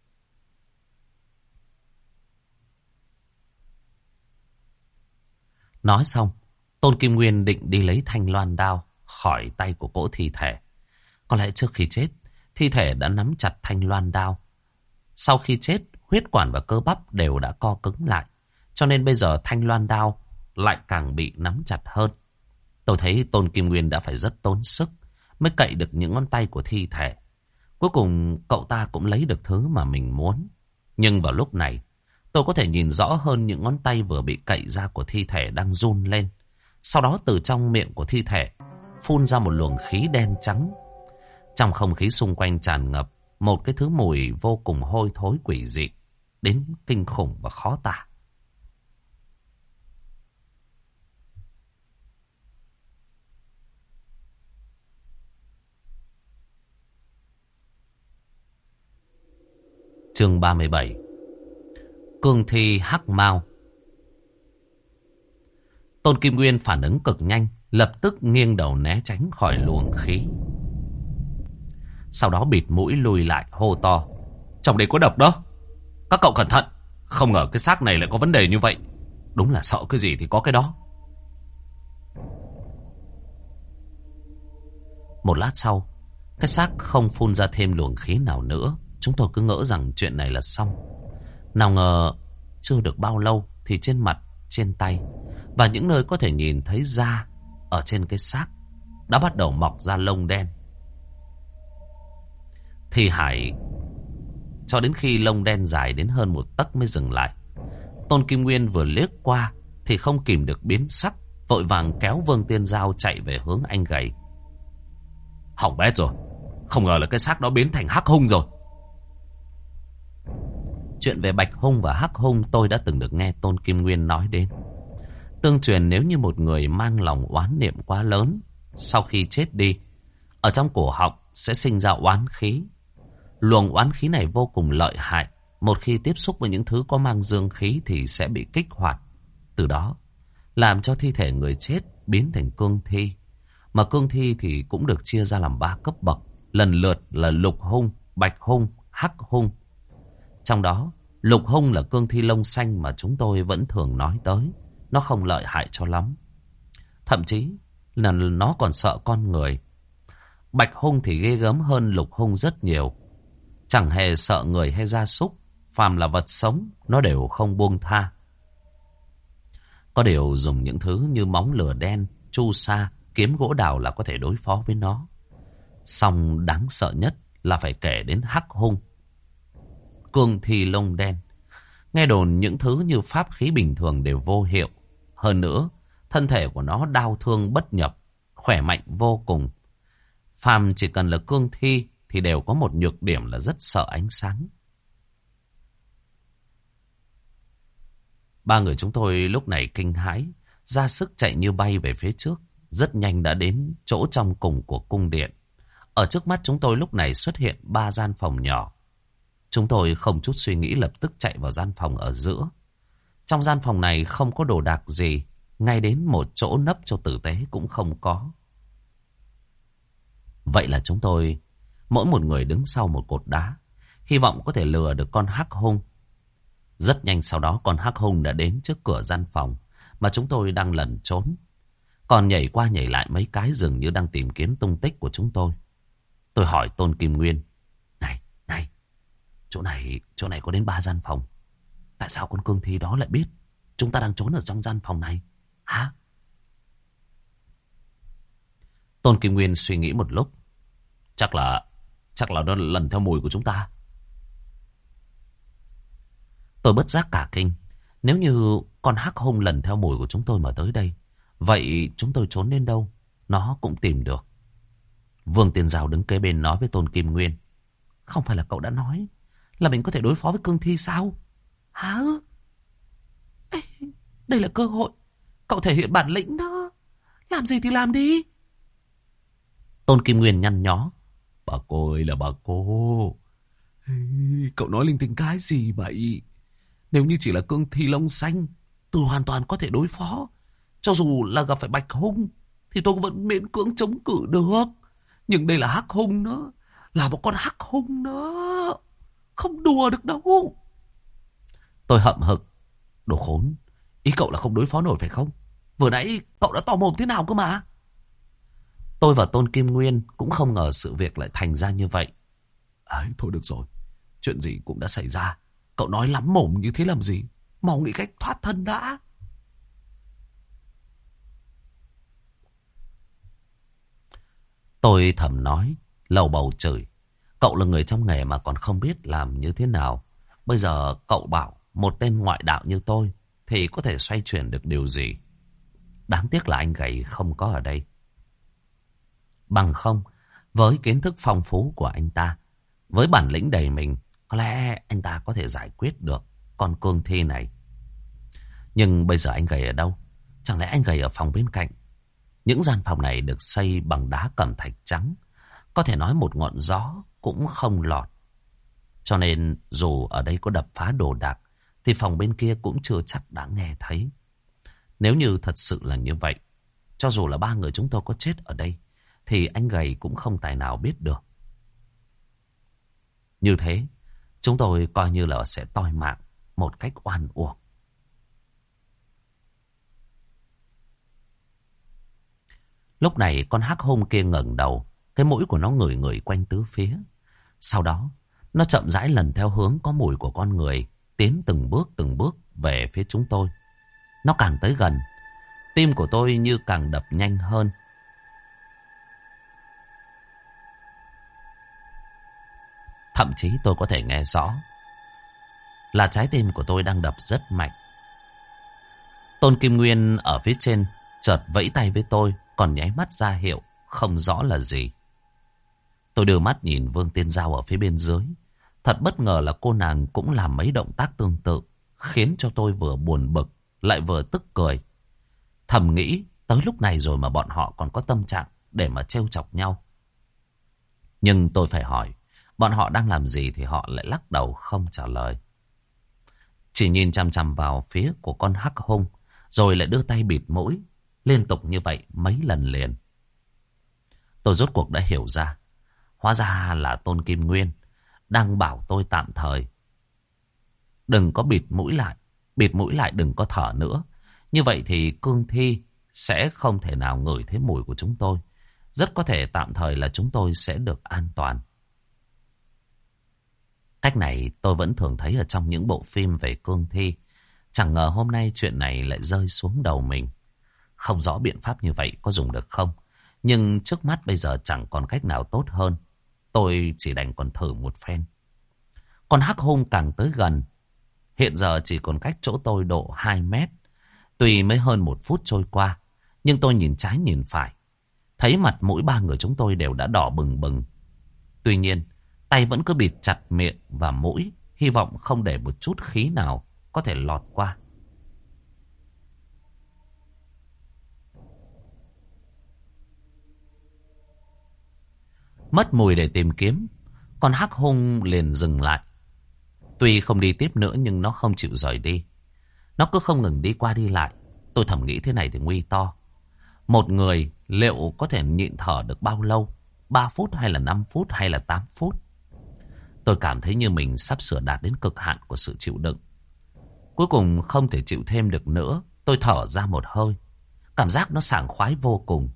A: Nói xong, Tôn Kim Nguyên định đi lấy thanh loan đao khỏi tay của cỗ thi thể. Có lẽ trước khi chết, thi thể đã nắm chặt thanh loan đao. Sau khi chết, huyết quản và cơ bắp đều đã co cứng lại. Cho nên bây giờ thanh loan đao lại càng bị nắm chặt hơn. Tôi thấy Tôn Kim Nguyên đã phải rất tốn sức mới cậy được những ngón tay của thi thể. Cuối cùng cậu ta cũng lấy được thứ mà mình muốn. Nhưng vào lúc này, tôi có thể nhìn rõ hơn những ngón tay vừa bị cậy ra của thi thể đang run lên. Sau đó từ trong miệng của thi thể phun ra một luồng khí đen trắng. Trong không khí xung quanh tràn ngập một cái thứ mùi vô cùng hôi thối quỷ dị, đến kinh khủng và khó tả. Chương ba mươi bảy. Cương thi hắc mao. Tôn Kim Nguyên phản ứng cực nhanh, lập tức nghiêng đầu né tránh khỏi luồng khí. Sau đó bịt mũi lùi lại hô to. Trong đây có độc đó. Các cậu cẩn thận. Không ngờ cái xác này lại có vấn đề như vậy. Đúng là sợ cái gì thì có cái đó. Một lát sau, cái xác không phun ra thêm luồng khí nào nữa. Chúng tôi cứ ngỡ rằng chuyện này là xong. Nào ngờ chưa được bao lâu thì trên mặt, trên tay và những nơi có thể nhìn thấy da ở trên cái xác đã bắt đầu mọc ra lông đen. Thì Hải cho đến khi lông đen dài đến hơn một tấc mới dừng lại. Tôn Kim Nguyên vừa liếc qua thì không kìm được biến sắc, vội vàng kéo Vương Tiên Giao chạy về hướng anh gầy. Hỏng bét rồi, không ngờ là cái xác đó biến thành hắc hung rồi. Chuyện về bạch hung và hắc hung tôi đã từng được nghe Tôn Kim Nguyên nói đến. Tương truyền nếu như một người mang lòng oán niệm quá lớn, sau khi chết đi, ở trong cổ họng sẽ sinh ra oán khí. Luồng oán khí này vô cùng lợi hại. Một khi tiếp xúc với những thứ có mang dương khí thì sẽ bị kích hoạt. Từ đó làm cho thi thể người chết biến thành cương thi. Mà cương thi thì cũng được chia ra làm ba cấp bậc, lần lượt là lục hung, bạch hung, hắc hung. Trong đó, lục hung là cương thi lông xanh mà chúng tôi vẫn thường nói tới. Nó không lợi hại cho lắm. Thậm chí là nó còn sợ con người. Bạch hung thì ghê gớm hơn lục hung rất nhiều. Chẳng hề sợ người hay gia súc. Phàm là vật sống, nó đều không buông tha. Có điều dùng những thứ như móng lửa đen, chu sa, kiếm gỗ đào là có thể đối phó với nó. Song đáng sợ nhất là phải kể đến hắc hung, cương thi lông đen. Nghe đồn những thứ như pháp khí bình thường đều vô hiệu. Hơn nữa, thân thể của nó đau thương bất nhập, khỏe mạnh vô cùng. Phàm chỉ cần là cương thi thì đều có một nhược điểm là rất sợ ánh sáng. Ba người chúng tôi lúc này kinh hãi, ra sức chạy như bay về phía trước. Rất nhanh đã đến chỗ trong cùng của cung điện. Ở trước mắt chúng tôi lúc này xuất hiện ba gian phòng nhỏ. Chúng tôi không chút suy nghĩ lập tức chạy vào gian phòng ở giữa. Trong gian phòng này không có đồ đạc gì, ngay đến một chỗ nấp cho tử tế cũng không có. Vậy là chúng tôi, mỗi một người đứng sau một cột đá, hy vọng có thể lừa được con hắc hung. Rất nhanh sau đó con hắc hung đã đến trước cửa gian phòng mà chúng tôi đang lẩn trốn. Còn nhảy qua nhảy lại mấy cái dường như đang tìm kiếm tung tích của chúng tôi. Tôi hỏi Tôn Kim Nguyên. Này, này, chỗ này, chỗ này có đến ba gian phòng. Tại sao con cương thi đó lại biết chúng ta đang trốn ở trong gian phòng này? Hả? Tôn Kim Nguyên suy nghĩ một lúc. Chắc là, chắc là nó lần theo mùi của chúng ta. Tôi bất giác cả kinh. Nếu như con hắc hung lần theo mùi của chúng tôi mà tới đây, vậy chúng tôi trốn đến đâu nó cũng tìm được. Vương Tiên Giao đứng kế bên nói với Tôn Kim Nguyên. Không phải là cậu đã nói là mình có thể đối phó với cương thi sao? Hả? Ê, đây là cơ hội. Cậu thể hiện bản lĩnh đó. Làm gì thì làm đi. Tôn Kim Nguyên nhăn nhó. Bà cô ơi là bà cô. Ê, cậu nói linh tinh cái gì vậy? Nếu như chỉ là cương thi lông xanh, tôi hoàn toàn có thể đối phó. Cho dù là gặp phải bạch hung thì tôi vẫn miễn cưỡng chống cự được. Nhưng đây là hắc hung đó. Là một con hắc hung đó. Không đùa được đâu. Tôi hậm hực. Đồ khốn. Ý cậu là không đối phó nổi phải không? Vừa nãy cậu đã to mồm thế nào cơ mà? Tôi và Tôn Kim Nguyên cũng không ngờ sự việc lại thành ra như vậy. Ấy, thôi được rồi. Chuyện gì cũng đã xảy ra. Cậu nói lắm mồm như thế làm gì? Mau nghĩ cách thoát thân đã. Tôi thầm nói, lầu bầu chửi. Cậu là người trong nghề mà còn không biết làm như thế nào. Bây giờ cậu bảo một tên ngoại đạo như tôi thì có thể xoay chuyển được điều gì? Đáng tiếc là anh Gầy không có ở đây. Bằng không, với kiến thức phong phú của anh ta, với bản lĩnh đầy mình, có lẽ anh ta có thể giải quyết được con cương thi này. Nhưng bây giờ anh Gầy ở đâu? Chẳng lẽ anh Gầy ở phòng bên cạnh? Những gian phòng này được xây bằng đá cẩm thạch trắng. Có thể nói một ngọn gió cũng không lọt. Cho nên dù ở đây có đập phá đồ đạc, thì phòng bên kia cũng chưa chắc đã nghe thấy. Nếu như thật sự là như vậy, cho dù là ba người chúng tôi có chết ở đây, thì anh Gầy cũng không tài nào biết được. Như thế, chúng tôi coi như là sẽ toi mạng một cách oan uổng. Lúc này con hắc hung kia ngẩng đầu, cái mũi của nó ngửi ngửi quanh tứ phía. Sau đó, nó chậm rãi lần theo hướng có mùi của con người, tiến từng bước từng bước về phía chúng tôi. Nó càng tới gần, tim của tôi như càng đập nhanh hơn. Thậm chí tôi có thể nghe rõ là trái tim của tôi đang đập rất mạnh. Tôn Kim Nguyên ở phía trên chợt vẫy tay với tôi, còn nháy mắt ra hiệu không rõ là gì. Tôi đưa mắt nhìn Vương Tiên Giao ở phía bên dưới. Thật bất ngờ là cô nàng cũng làm mấy động tác tương tự, khiến cho tôi vừa buồn bực lại vừa tức cười. Thầm nghĩ tới lúc này rồi mà bọn họ còn có tâm trạng để mà trêu chọc nhau. Nhưng tôi phải hỏi, bọn họ đang làm gì thì họ lại lắc đầu không trả lời. Chỉ nhìn chằm chằm vào phía của con hắc hung, rồi lại đưa tay bịt mũi, liên tục như vậy mấy lần liền. Tôi rốt cuộc đã hiểu ra, hóa ra là Tôn Kim Nguyên đang bảo tôi tạm thời đừng có bịt mũi lại, bịt mũi lại đừng có thở nữa. Như vậy thì cương thi sẽ không thể nào ngửi thấy mùi của chúng tôi. Rất có thể tạm thời là chúng tôi sẽ được an toàn. Cách này tôi vẫn thường thấy ở trong những bộ phim về cương thi. Chẳng ngờ hôm nay chuyện này lại rơi xuống đầu mình. Không rõ biện pháp như vậy có dùng được không. Nhưng trước mắt bây giờ chẳng còn cách nào tốt hơn. Tôi chỉ đành còn thử một phen. Con hắc hung càng tới gần. Hiện giờ chỉ còn cách chỗ tôi độ hai mét. Tuy mới hơn một phút trôi qua, nhưng tôi nhìn trái nhìn phải, thấy mặt mũi ba người chúng tôi đều đã đỏ bừng bừng. Tuy nhiên, tay vẫn cứ bịt chặt miệng và mũi, hy vọng không để một chút khí nào có thể lọt qua. Mất mùi để tìm kiếm, con hắc hung liền dừng lại. Tuy không đi tiếp nữa nhưng nó không chịu rời đi. Nó cứ không ngừng đi qua đi lại. Tôi thầm nghĩ thế này thì nguy to. Một người liệu có thể nhịn thở được bao lâu? Ba phút hay là năm phút hay là tám phút? Tôi cảm thấy như mình sắp sửa đạt đến cực hạn của sự chịu đựng. Cuối cùng không thể chịu thêm được nữa. Tôi thở ra một hơi. Cảm giác nó sảng khoái vô cùng.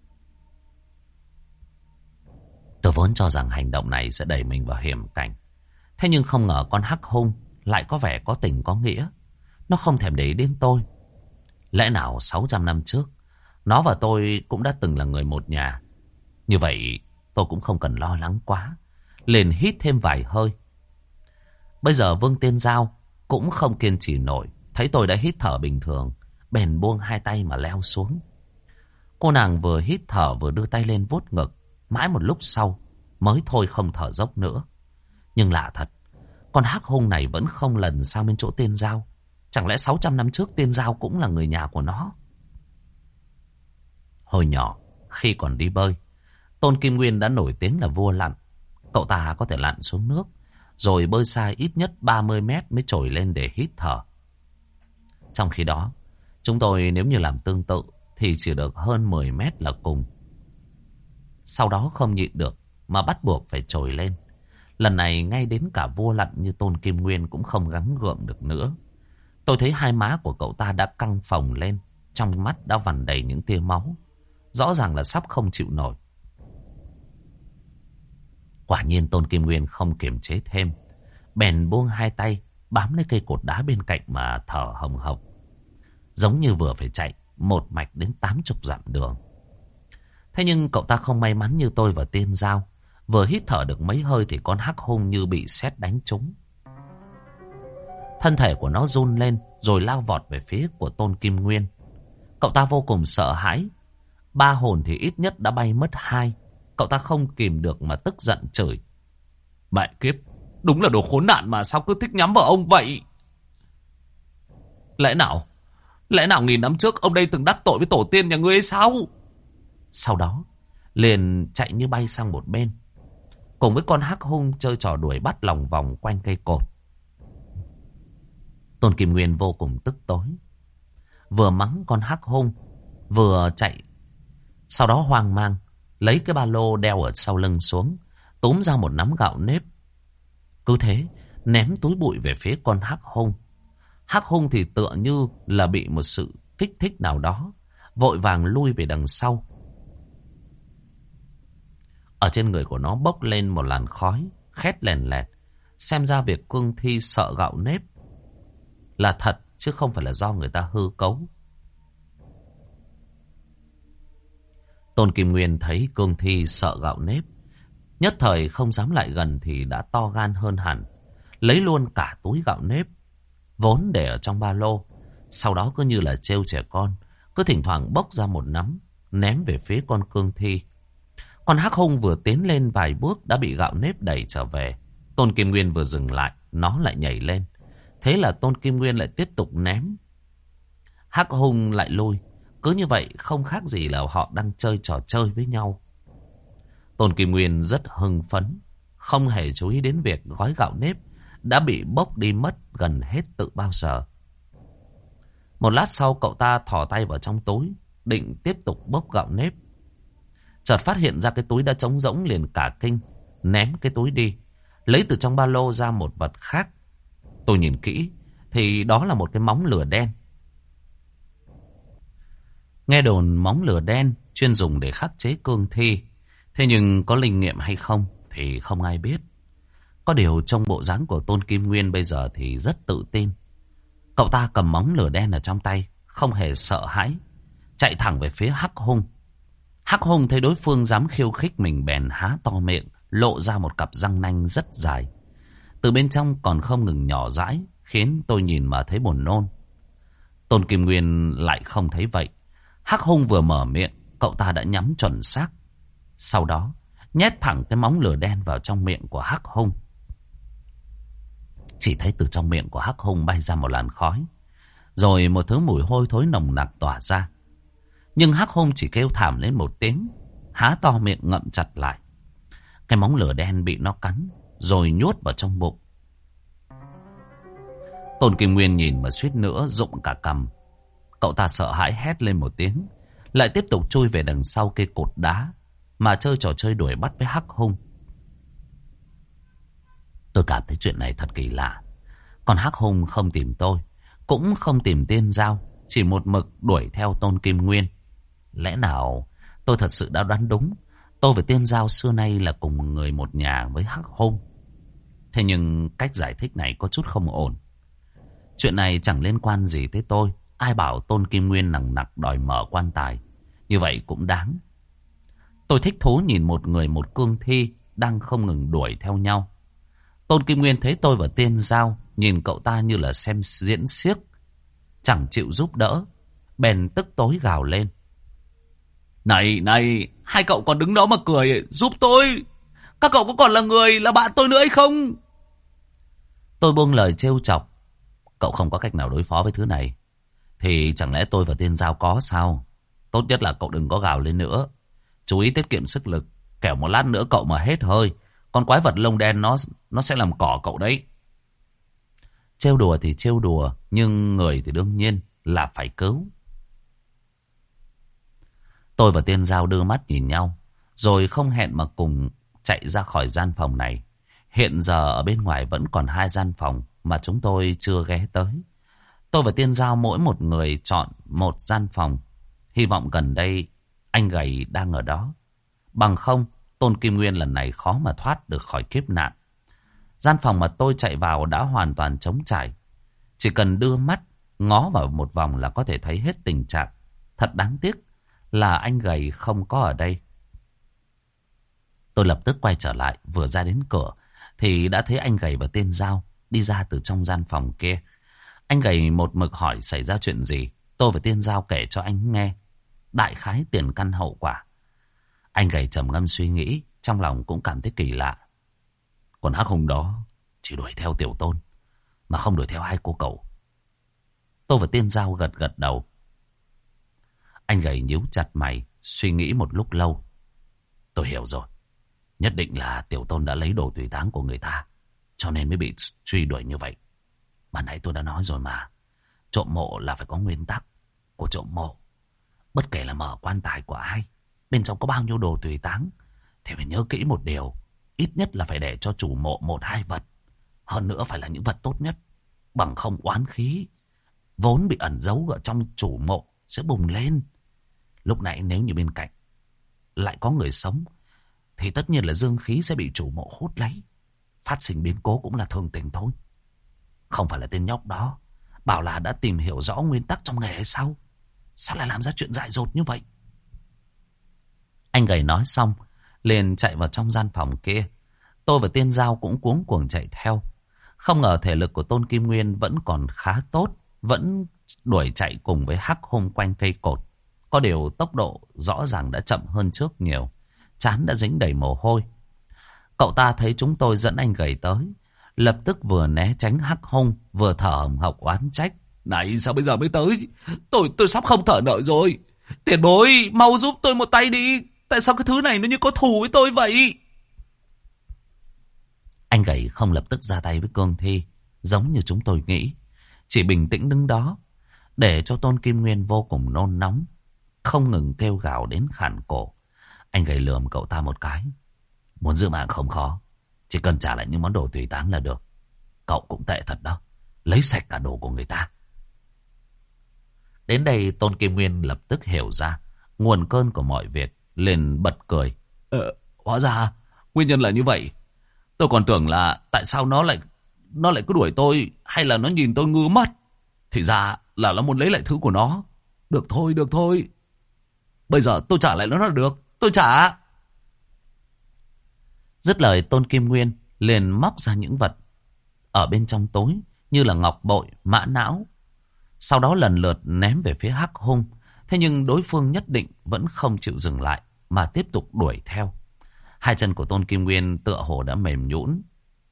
A: Tôi vốn cho rằng hành động này sẽ đẩy mình vào hiểm cảnh. Thế nhưng không ngờ con hắc hung lại có vẻ có tình có nghĩa. Nó không thèm để ý đến tôi. Lẽ nào sáu trăm năm trước nó và tôi cũng đã từng là người một nhà. Như vậy tôi cũng không cần lo lắng quá. Liền hít thêm vài hơi. Bây giờ Vương Tiên Giao cũng không kiên trì nổi. Thấy tôi đã hít thở bình thường, bèn buông hai tay mà leo xuống. Cô nàng vừa hít thở vừa đưa tay lên vuốt ngực. Mãi một lúc sau mới thôi không thở dốc nữa. Nhưng lạ thật, con hắc hung này vẫn không lần sang bên chỗ Tiên Giao. Chẳng lẽ sáu trăm năm trước Tiên Giao cũng là người nhà của nó? Hồi nhỏ, khi còn đi bơi, Tôn Kim Nguyên đã nổi tiếng là vua lặn. Cậu ta có thể lặn xuống nước, rồi bơi xa ít nhất ba mươi mét mới trồi lên để hít thở. Trong khi đó, chúng tôi nếu như làm tương tự thì chỉ được hơn mười mét là cùng. Sau đó không nhịn được mà bắt buộc phải trồi lên. Lần này ngay đến cả vua lặn như Tôn Kim Nguyên cũng không gắng gượng được nữa. Tôi thấy hai má của cậu ta đã căng phồng lên, trong mắt đã vằn đầy những tia máu. Rõ ràng là sắp không chịu nổi. Quả nhiên Tôn Kim Nguyên không kiềm chế thêm, bèn buông hai tay bám lấy cây cột đá bên cạnh mà thở hồng hộc, giống như vừa phải chạy một mạch đến tám chục dặm đường. Thế nhưng cậu ta không may mắn như tôi và Tiên Giao. Vừa hít thở được mấy hơi thì con hắc hung như bị sét đánh trúng. Thân thể của nó run lên rồi lao vọt về phía của Tôn Kim Nguyên. Cậu ta vô cùng sợ hãi. Ba hồn thì ít nhất đã bay mất hai. Cậu ta không kìm được mà tức giận chửi: mẹ kiếp, đúng là đồ khốn nạn mà sao cứ thích nhắm vào ông vậy? Lẽ nào Lẽ nào nghìn năm trước ông đây từng đắc tội với tổ tiên nhà ngươi hay sao? Sau đó liền chạy như bay sang một bên, cùng với con hắc hung chơi trò đuổi bắt lòng vòng quanh cây cột. Tôn Kim Nguyên vô cùng tức tối, vừa mắng con hắc hung vừa chạy. Sau đó hoang mang lấy cái ba lô đeo ở sau lưng xuống, túm ra một nắm gạo nếp. Cứ thế ném túi bụi về phía con hắc hung. Hắc hung thì tựa như là bị một sự kích thích nào đó, vội vàng lui về đằng sau. Ở trên người của nó bốc lên một làn khói khét lèn lẹt. Xem ra việc cương thi sợ gạo nếp là thật, chứ không phải là do người ta hư cấu. Tôn Kim Nguyên thấy cương thi sợ gạo nếp, nhất thời không dám lại gần thì đã to gan hơn hẳn, lấy luôn cả túi gạo nếp vốn để ở trong ba lô. Sau đó cứ như là trêu trẻ con, cứ thỉnh thoảng bốc ra một nắm ném về phía con cương thi. Con hắc hung vừa tiến lên vài bước đã bị gạo nếp đẩy trở về. Tôn Kim Nguyên vừa dừng lại, nó lại nhảy lên. Thế là Tôn Kim Nguyên lại tiếp tục ném. Hắc hung lại lui. Cứ như vậy không khác gì là họ đang chơi trò chơi với nhau. Tôn Kim Nguyên rất hưng phấn, không hề chú ý đến việc gói gạo nếp đã bị bốc đi mất gần hết tự bao giờ. Một lát sau cậu ta thò tay vào trong túi, định tiếp tục bốc gạo nếp. Chợt phát hiện ra cái túi đã trống rỗng, liền cả kinh, ném cái túi đi, lấy từ trong ba lô ra một vật khác. Tôi nhìn kỹ thì đó là một cái móng lửa đen. Nghe đồn móng lửa đen chuyên dùng để khắc chế cương thi, thế nhưng có linh nghiệm hay không thì không ai biết. Có điều trong bộ dáng của Tôn Kim Nguyên bây giờ thì rất tự tin. Cậu ta cầm móng lửa đen ở trong tay, không hề sợ hãi, chạy thẳng về phía hắc hung. Hắc hung thấy đối phương dám khiêu khích mình bèn há to miệng, lộ ra một cặp răng nanh rất dài. Từ bên trong còn không ngừng nhỏ dãi, khiến tôi nhìn mà thấy buồn nôn. Tôn Kim Nguyên lại không thấy vậy. Hắc hung vừa mở miệng, cậu ta đã nhắm chuẩn xác. Sau đó nhét thẳng cái móng lửa đen vào trong miệng của hắc hung. Chỉ thấy từ trong miệng của hắc hung bay ra một làn khói, rồi một thứ mùi hôi thối nồng nặc tỏa ra. Nhưng hắc hung chỉ kêu thảm lên một tiếng, há to miệng ngậm chặt lại. Cái móng lửa đen bị nó cắn rồi nhốt vào trong bụng. Tôn Kim Nguyên nhìn mà suýt nữa rụng cả cằm. Cậu ta sợ hãi hét lên một tiếng, lại tiếp tục chui về đằng sau cây cột đá mà chơi trò chơi đuổi bắt với Hắc Hung. Tôi cảm thấy chuyện này thật kỳ lạ. Còn Hắc Hung không tìm tôi, cũng không tìm Tiên Giao, chỉ một mực đuổi theo Tôn Kim Nguyên. Lẽ nào tôi thật sự đã đoán đúng, tôi và Tiên Giao xưa nay là cùng người một nhà với Hắc Hung? Thế nhưng cách giải thích này có chút không ổn. Chuyện này chẳng liên quan gì tới tôi. Ai bảo Tôn Kim Nguyên nằng nặc đòi mở quan tài, như vậy cũng đáng. Tôi thích thú nhìn một người một cương thi đang không ngừng đuổi theo nhau. Tôn Kim Nguyên thấy tôi và Tiên Giao, nhìn cậu ta như là xem diễn xiếc, chẳng chịu giúp đỡ, bèn tức tối gào lên. Này, này, hai cậu còn đứng đó mà cười, giúp tôi. Các cậu có còn là người, là bạn tôi nữa hay không? Tôi buông lời trêu chọc. Cậu không có cách nào đối phó với thứ này, thì chẳng lẽ tôi và Tiên Giao có sao? Tốt nhất là cậu đừng có gào lên nữa. Chú ý tiết kiệm sức lực, kẻo một lát nữa cậu mà hết hơi, con quái vật lông đen nó nó sẽ làm cỏ cậu đấy. Trêu đùa thì trêu đùa, nhưng người thì đương nhiên là phải cứu. Tôi và Tiên Giao đưa mắt nhìn nhau, rồi không hẹn mà cùng chạy ra khỏi gian phòng này. Hiện giờ ở bên ngoài vẫn còn hai gian phòng mà chúng tôi chưa ghé tới. Tôi và Tiên Giao mỗi một người chọn một gian phòng. Hy vọng gần đây anh gầy đang ở đó. Bằng không, Tôn Kim Nguyên lần này khó mà thoát được khỏi kiếp nạn. Gian phòng mà tôi chạy vào đã hoàn toàn trống trải. Chỉ cần đưa mắt ngó vào một vòng là có thể thấy hết tình trạng. Thật đáng tiếc là anh gầy không có ở đây. Tôi lập tức quay trở lại, vừa ra đến cửa thì đã thấy anh gầy và Tiên Giao đi ra từ trong gian phòng kia. Anh gầy một mực hỏi xảy ra chuyện gì. Tôi và Tiên Giao kể cho anh nghe đại khái tiền căn hậu quả. Anh gầy trầm ngâm suy nghĩ, trong lòng cũng cảm thấy kỳ lạ. Còn Hắc Hùng đó chỉ đuổi theo Tiểu Tôn, mà không đuổi theo hai cô cậu. Tôi và Tiên Giao gật gật đầu. Anh gầy nhíu chặt mày, suy nghĩ một lúc lâu. Tôi hiểu rồi. Nhất định là Tiểu Tôn đã lấy đồ tùy táng của người ta, cho nên mới bị truy đuổi như vậy. Ban nãy tôi đã nói rồi mà, trộm mộ là phải có nguyên tắc của trộm mộ. Bất kể là mở quan tài của ai, bên trong có bao nhiêu đồ tùy táng, thì phải nhớ kỹ một điều. Ít nhất là phải để cho chủ mộ một hai vật. Hơn nữa phải là những vật tốt nhất. Bằng không oán khí vốn bị ẩn giấu ở trong chủ mộ sẽ bùng lên. Lúc nãy nếu như bên cạnh lại có người sống, thì tất nhiên là dương khí sẽ bị chủ mộ hút lấy. Phát sinh biến cố cũng là thường tình thôi. Không phải là tên nhóc đó bảo là đã tìm hiểu rõ nguyên tắc trong nghề hay sao? Sao lại làm ra chuyện dại dột như vậy? Anh gầy nói xong liền chạy vào trong gian phòng kia. Tôi và Tiên Giao cũng cuống cuồng chạy theo. Không ngờ thể lực của Tôn Kim Nguyên vẫn còn khá tốt, vẫn đuổi chạy cùng với Hắc Hung quanh cây cột. Có điều tốc độ rõ ràng đã chậm hơn trước nhiều, trán đã dính đầy mồ hôi. Cậu ta thấy chúng tôi dẫn anh gầy tới, lập tức vừa né tránh Hắc Hung, vừa thở hồng hộc oán trách. Này, sao bây giờ mới tới? Tôi tôi sắp không thở nổi rồi. Tiền bối, mau giúp tôi một tay đi. Tại sao cái thứ này nó như có thù với tôi vậy? Anh gầy không lập tức ra tay với cương thi, giống như chúng tôi nghĩ. Chỉ bình tĩnh đứng đó, để cho Tôn Kim Nguyên vô cùng nôn nóng, không ngừng kêu gào đến khản cổ. Anh gầy lườm cậu ta một cái. Muốn giữ mạng không khó, chỉ cần trả lại những món đồ tùy táng là được. Cậu cũng tệ thật đó, lấy sạch cả đồ của người ta. Đến đây Tôn Kim Nguyên lập tức hiểu ra nguồn cơn của mọi việc, liền bật cười. Ờ, hóa ra nguyên nhân là như vậy. Tôi còn tưởng là tại sao nó lại nó lại cứ đuổi tôi, hay là nó nhìn tôi ngứa mắt. Thì ra là nó muốn lấy lại thứ của nó. Được thôi, được thôi. Bây giờ tôi trả lại nó là được. Tôi trả. Dứt lời Tôn Kim Nguyên liền móc ra những vật ở bên trong tối, như là ngọc bội, mã não. Sau đó lần lượt ném về phía Hắc Hung. Thế nhưng đối phương nhất định vẫn không chịu dừng lại, mà tiếp tục đuổi theo. Hai chân của Tôn Kim Nguyên tựa hồ đã mềm nhũn,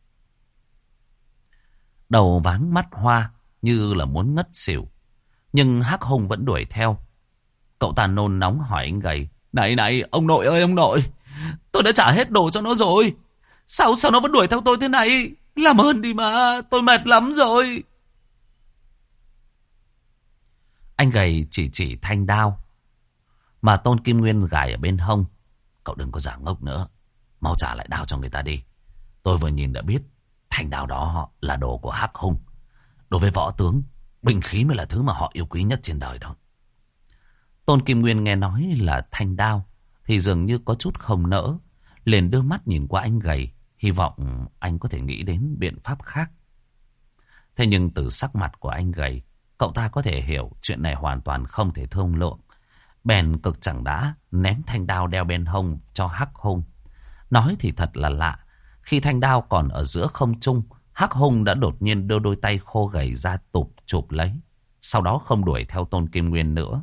A: đầu váng mắt hoa, như là muốn ngất xỉu. Nhưng Hắc Hung vẫn đuổi theo. Cậu ta nôn nóng hỏi anh gầy. Này này, ông nội ơi ông nội, tôi đã trả hết đồ cho nó rồi. Sao sao nó vẫn đuổi theo tôi thế này? Làm ơn đi mà, tôi mệt lắm rồi. Anh gầy chỉ chỉ thanh đao mà Tôn Kim Nguyên gài ở bên hông. Cậu đừng có giả ngốc nữa. Mau trả lại đao cho người ta đi. Tôi vừa nhìn đã biết thanh đao đó là đồ của Hắc Hung. Đối với võ tướng, binh khí mới là thứ mà họ yêu quý nhất trên đời đó. Tôn Kim Nguyên nghe nói là thanh đao thì dường như có chút không nỡ, liền đưa mắt nhìn qua anh gầy, hy vọng anh có thể nghĩ đến biện pháp khác. Thế nhưng từ sắc mặt của anh gầy, cậu ta có thể hiểu chuyện này hoàn toàn không thể thương lượng. Bèn cực chẳng đã ném thanh đao đeo bên hông cho Hắc Hung. Nói thì thật là lạ, khi thanh đao còn ở giữa không trung, Hắc Hung đã đột nhiên đưa đôi tay khô gầy ra tụp chụp lấy, sau đó không đuổi theo Tôn Kim Nguyên nữa.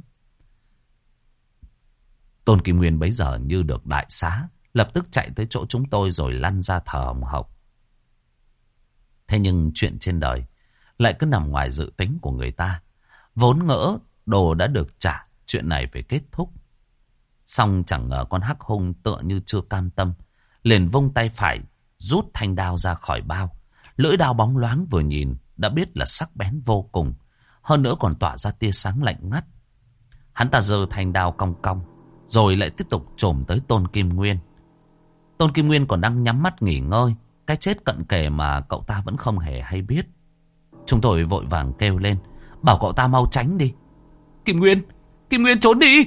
A: Tôn Kim Nguyên bấy giờ như được đại xá, lập tức chạy tới chỗ chúng tôi rồi lăn ra thở hồng hộc. Thế nhưng chuyện trên đời lại cứ nằm ngoài dự tính của người ta. Vốn ngỡ đồ đã được trả, chuyện này phải kết thúc. Xong chẳng ngờ con Hắc Hung tựa như chưa cam tâm, liền vung tay phải rút thanh đao ra khỏi bao. Lưỡi đao bóng loáng vừa nhìn đã biết là sắc bén vô cùng, hơn nữa còn tỏa ra tia sáng lạnh ngắt. Hắn ta giơ thanh đao cong cong, rồi lại tiếp tục chồm tới Tôn Kim Nguyên. Tôn Kim Nguyên còn đang nhắm mắt nghỉ ngơi, cái chết cận kề mà cậu ta vẫn không hề hay biết. Chúng tôi vội vàng kêu lên, bảo cậu ta mau tránh đi. Kim Nguyên, Kim Nguyên trốn đi.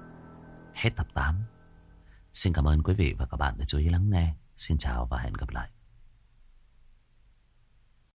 A: Hết tập tám. Xin cảm ơn quý vị và các bạn đã chú ý lắng nghe. Xin chào và hẹn gặp lại.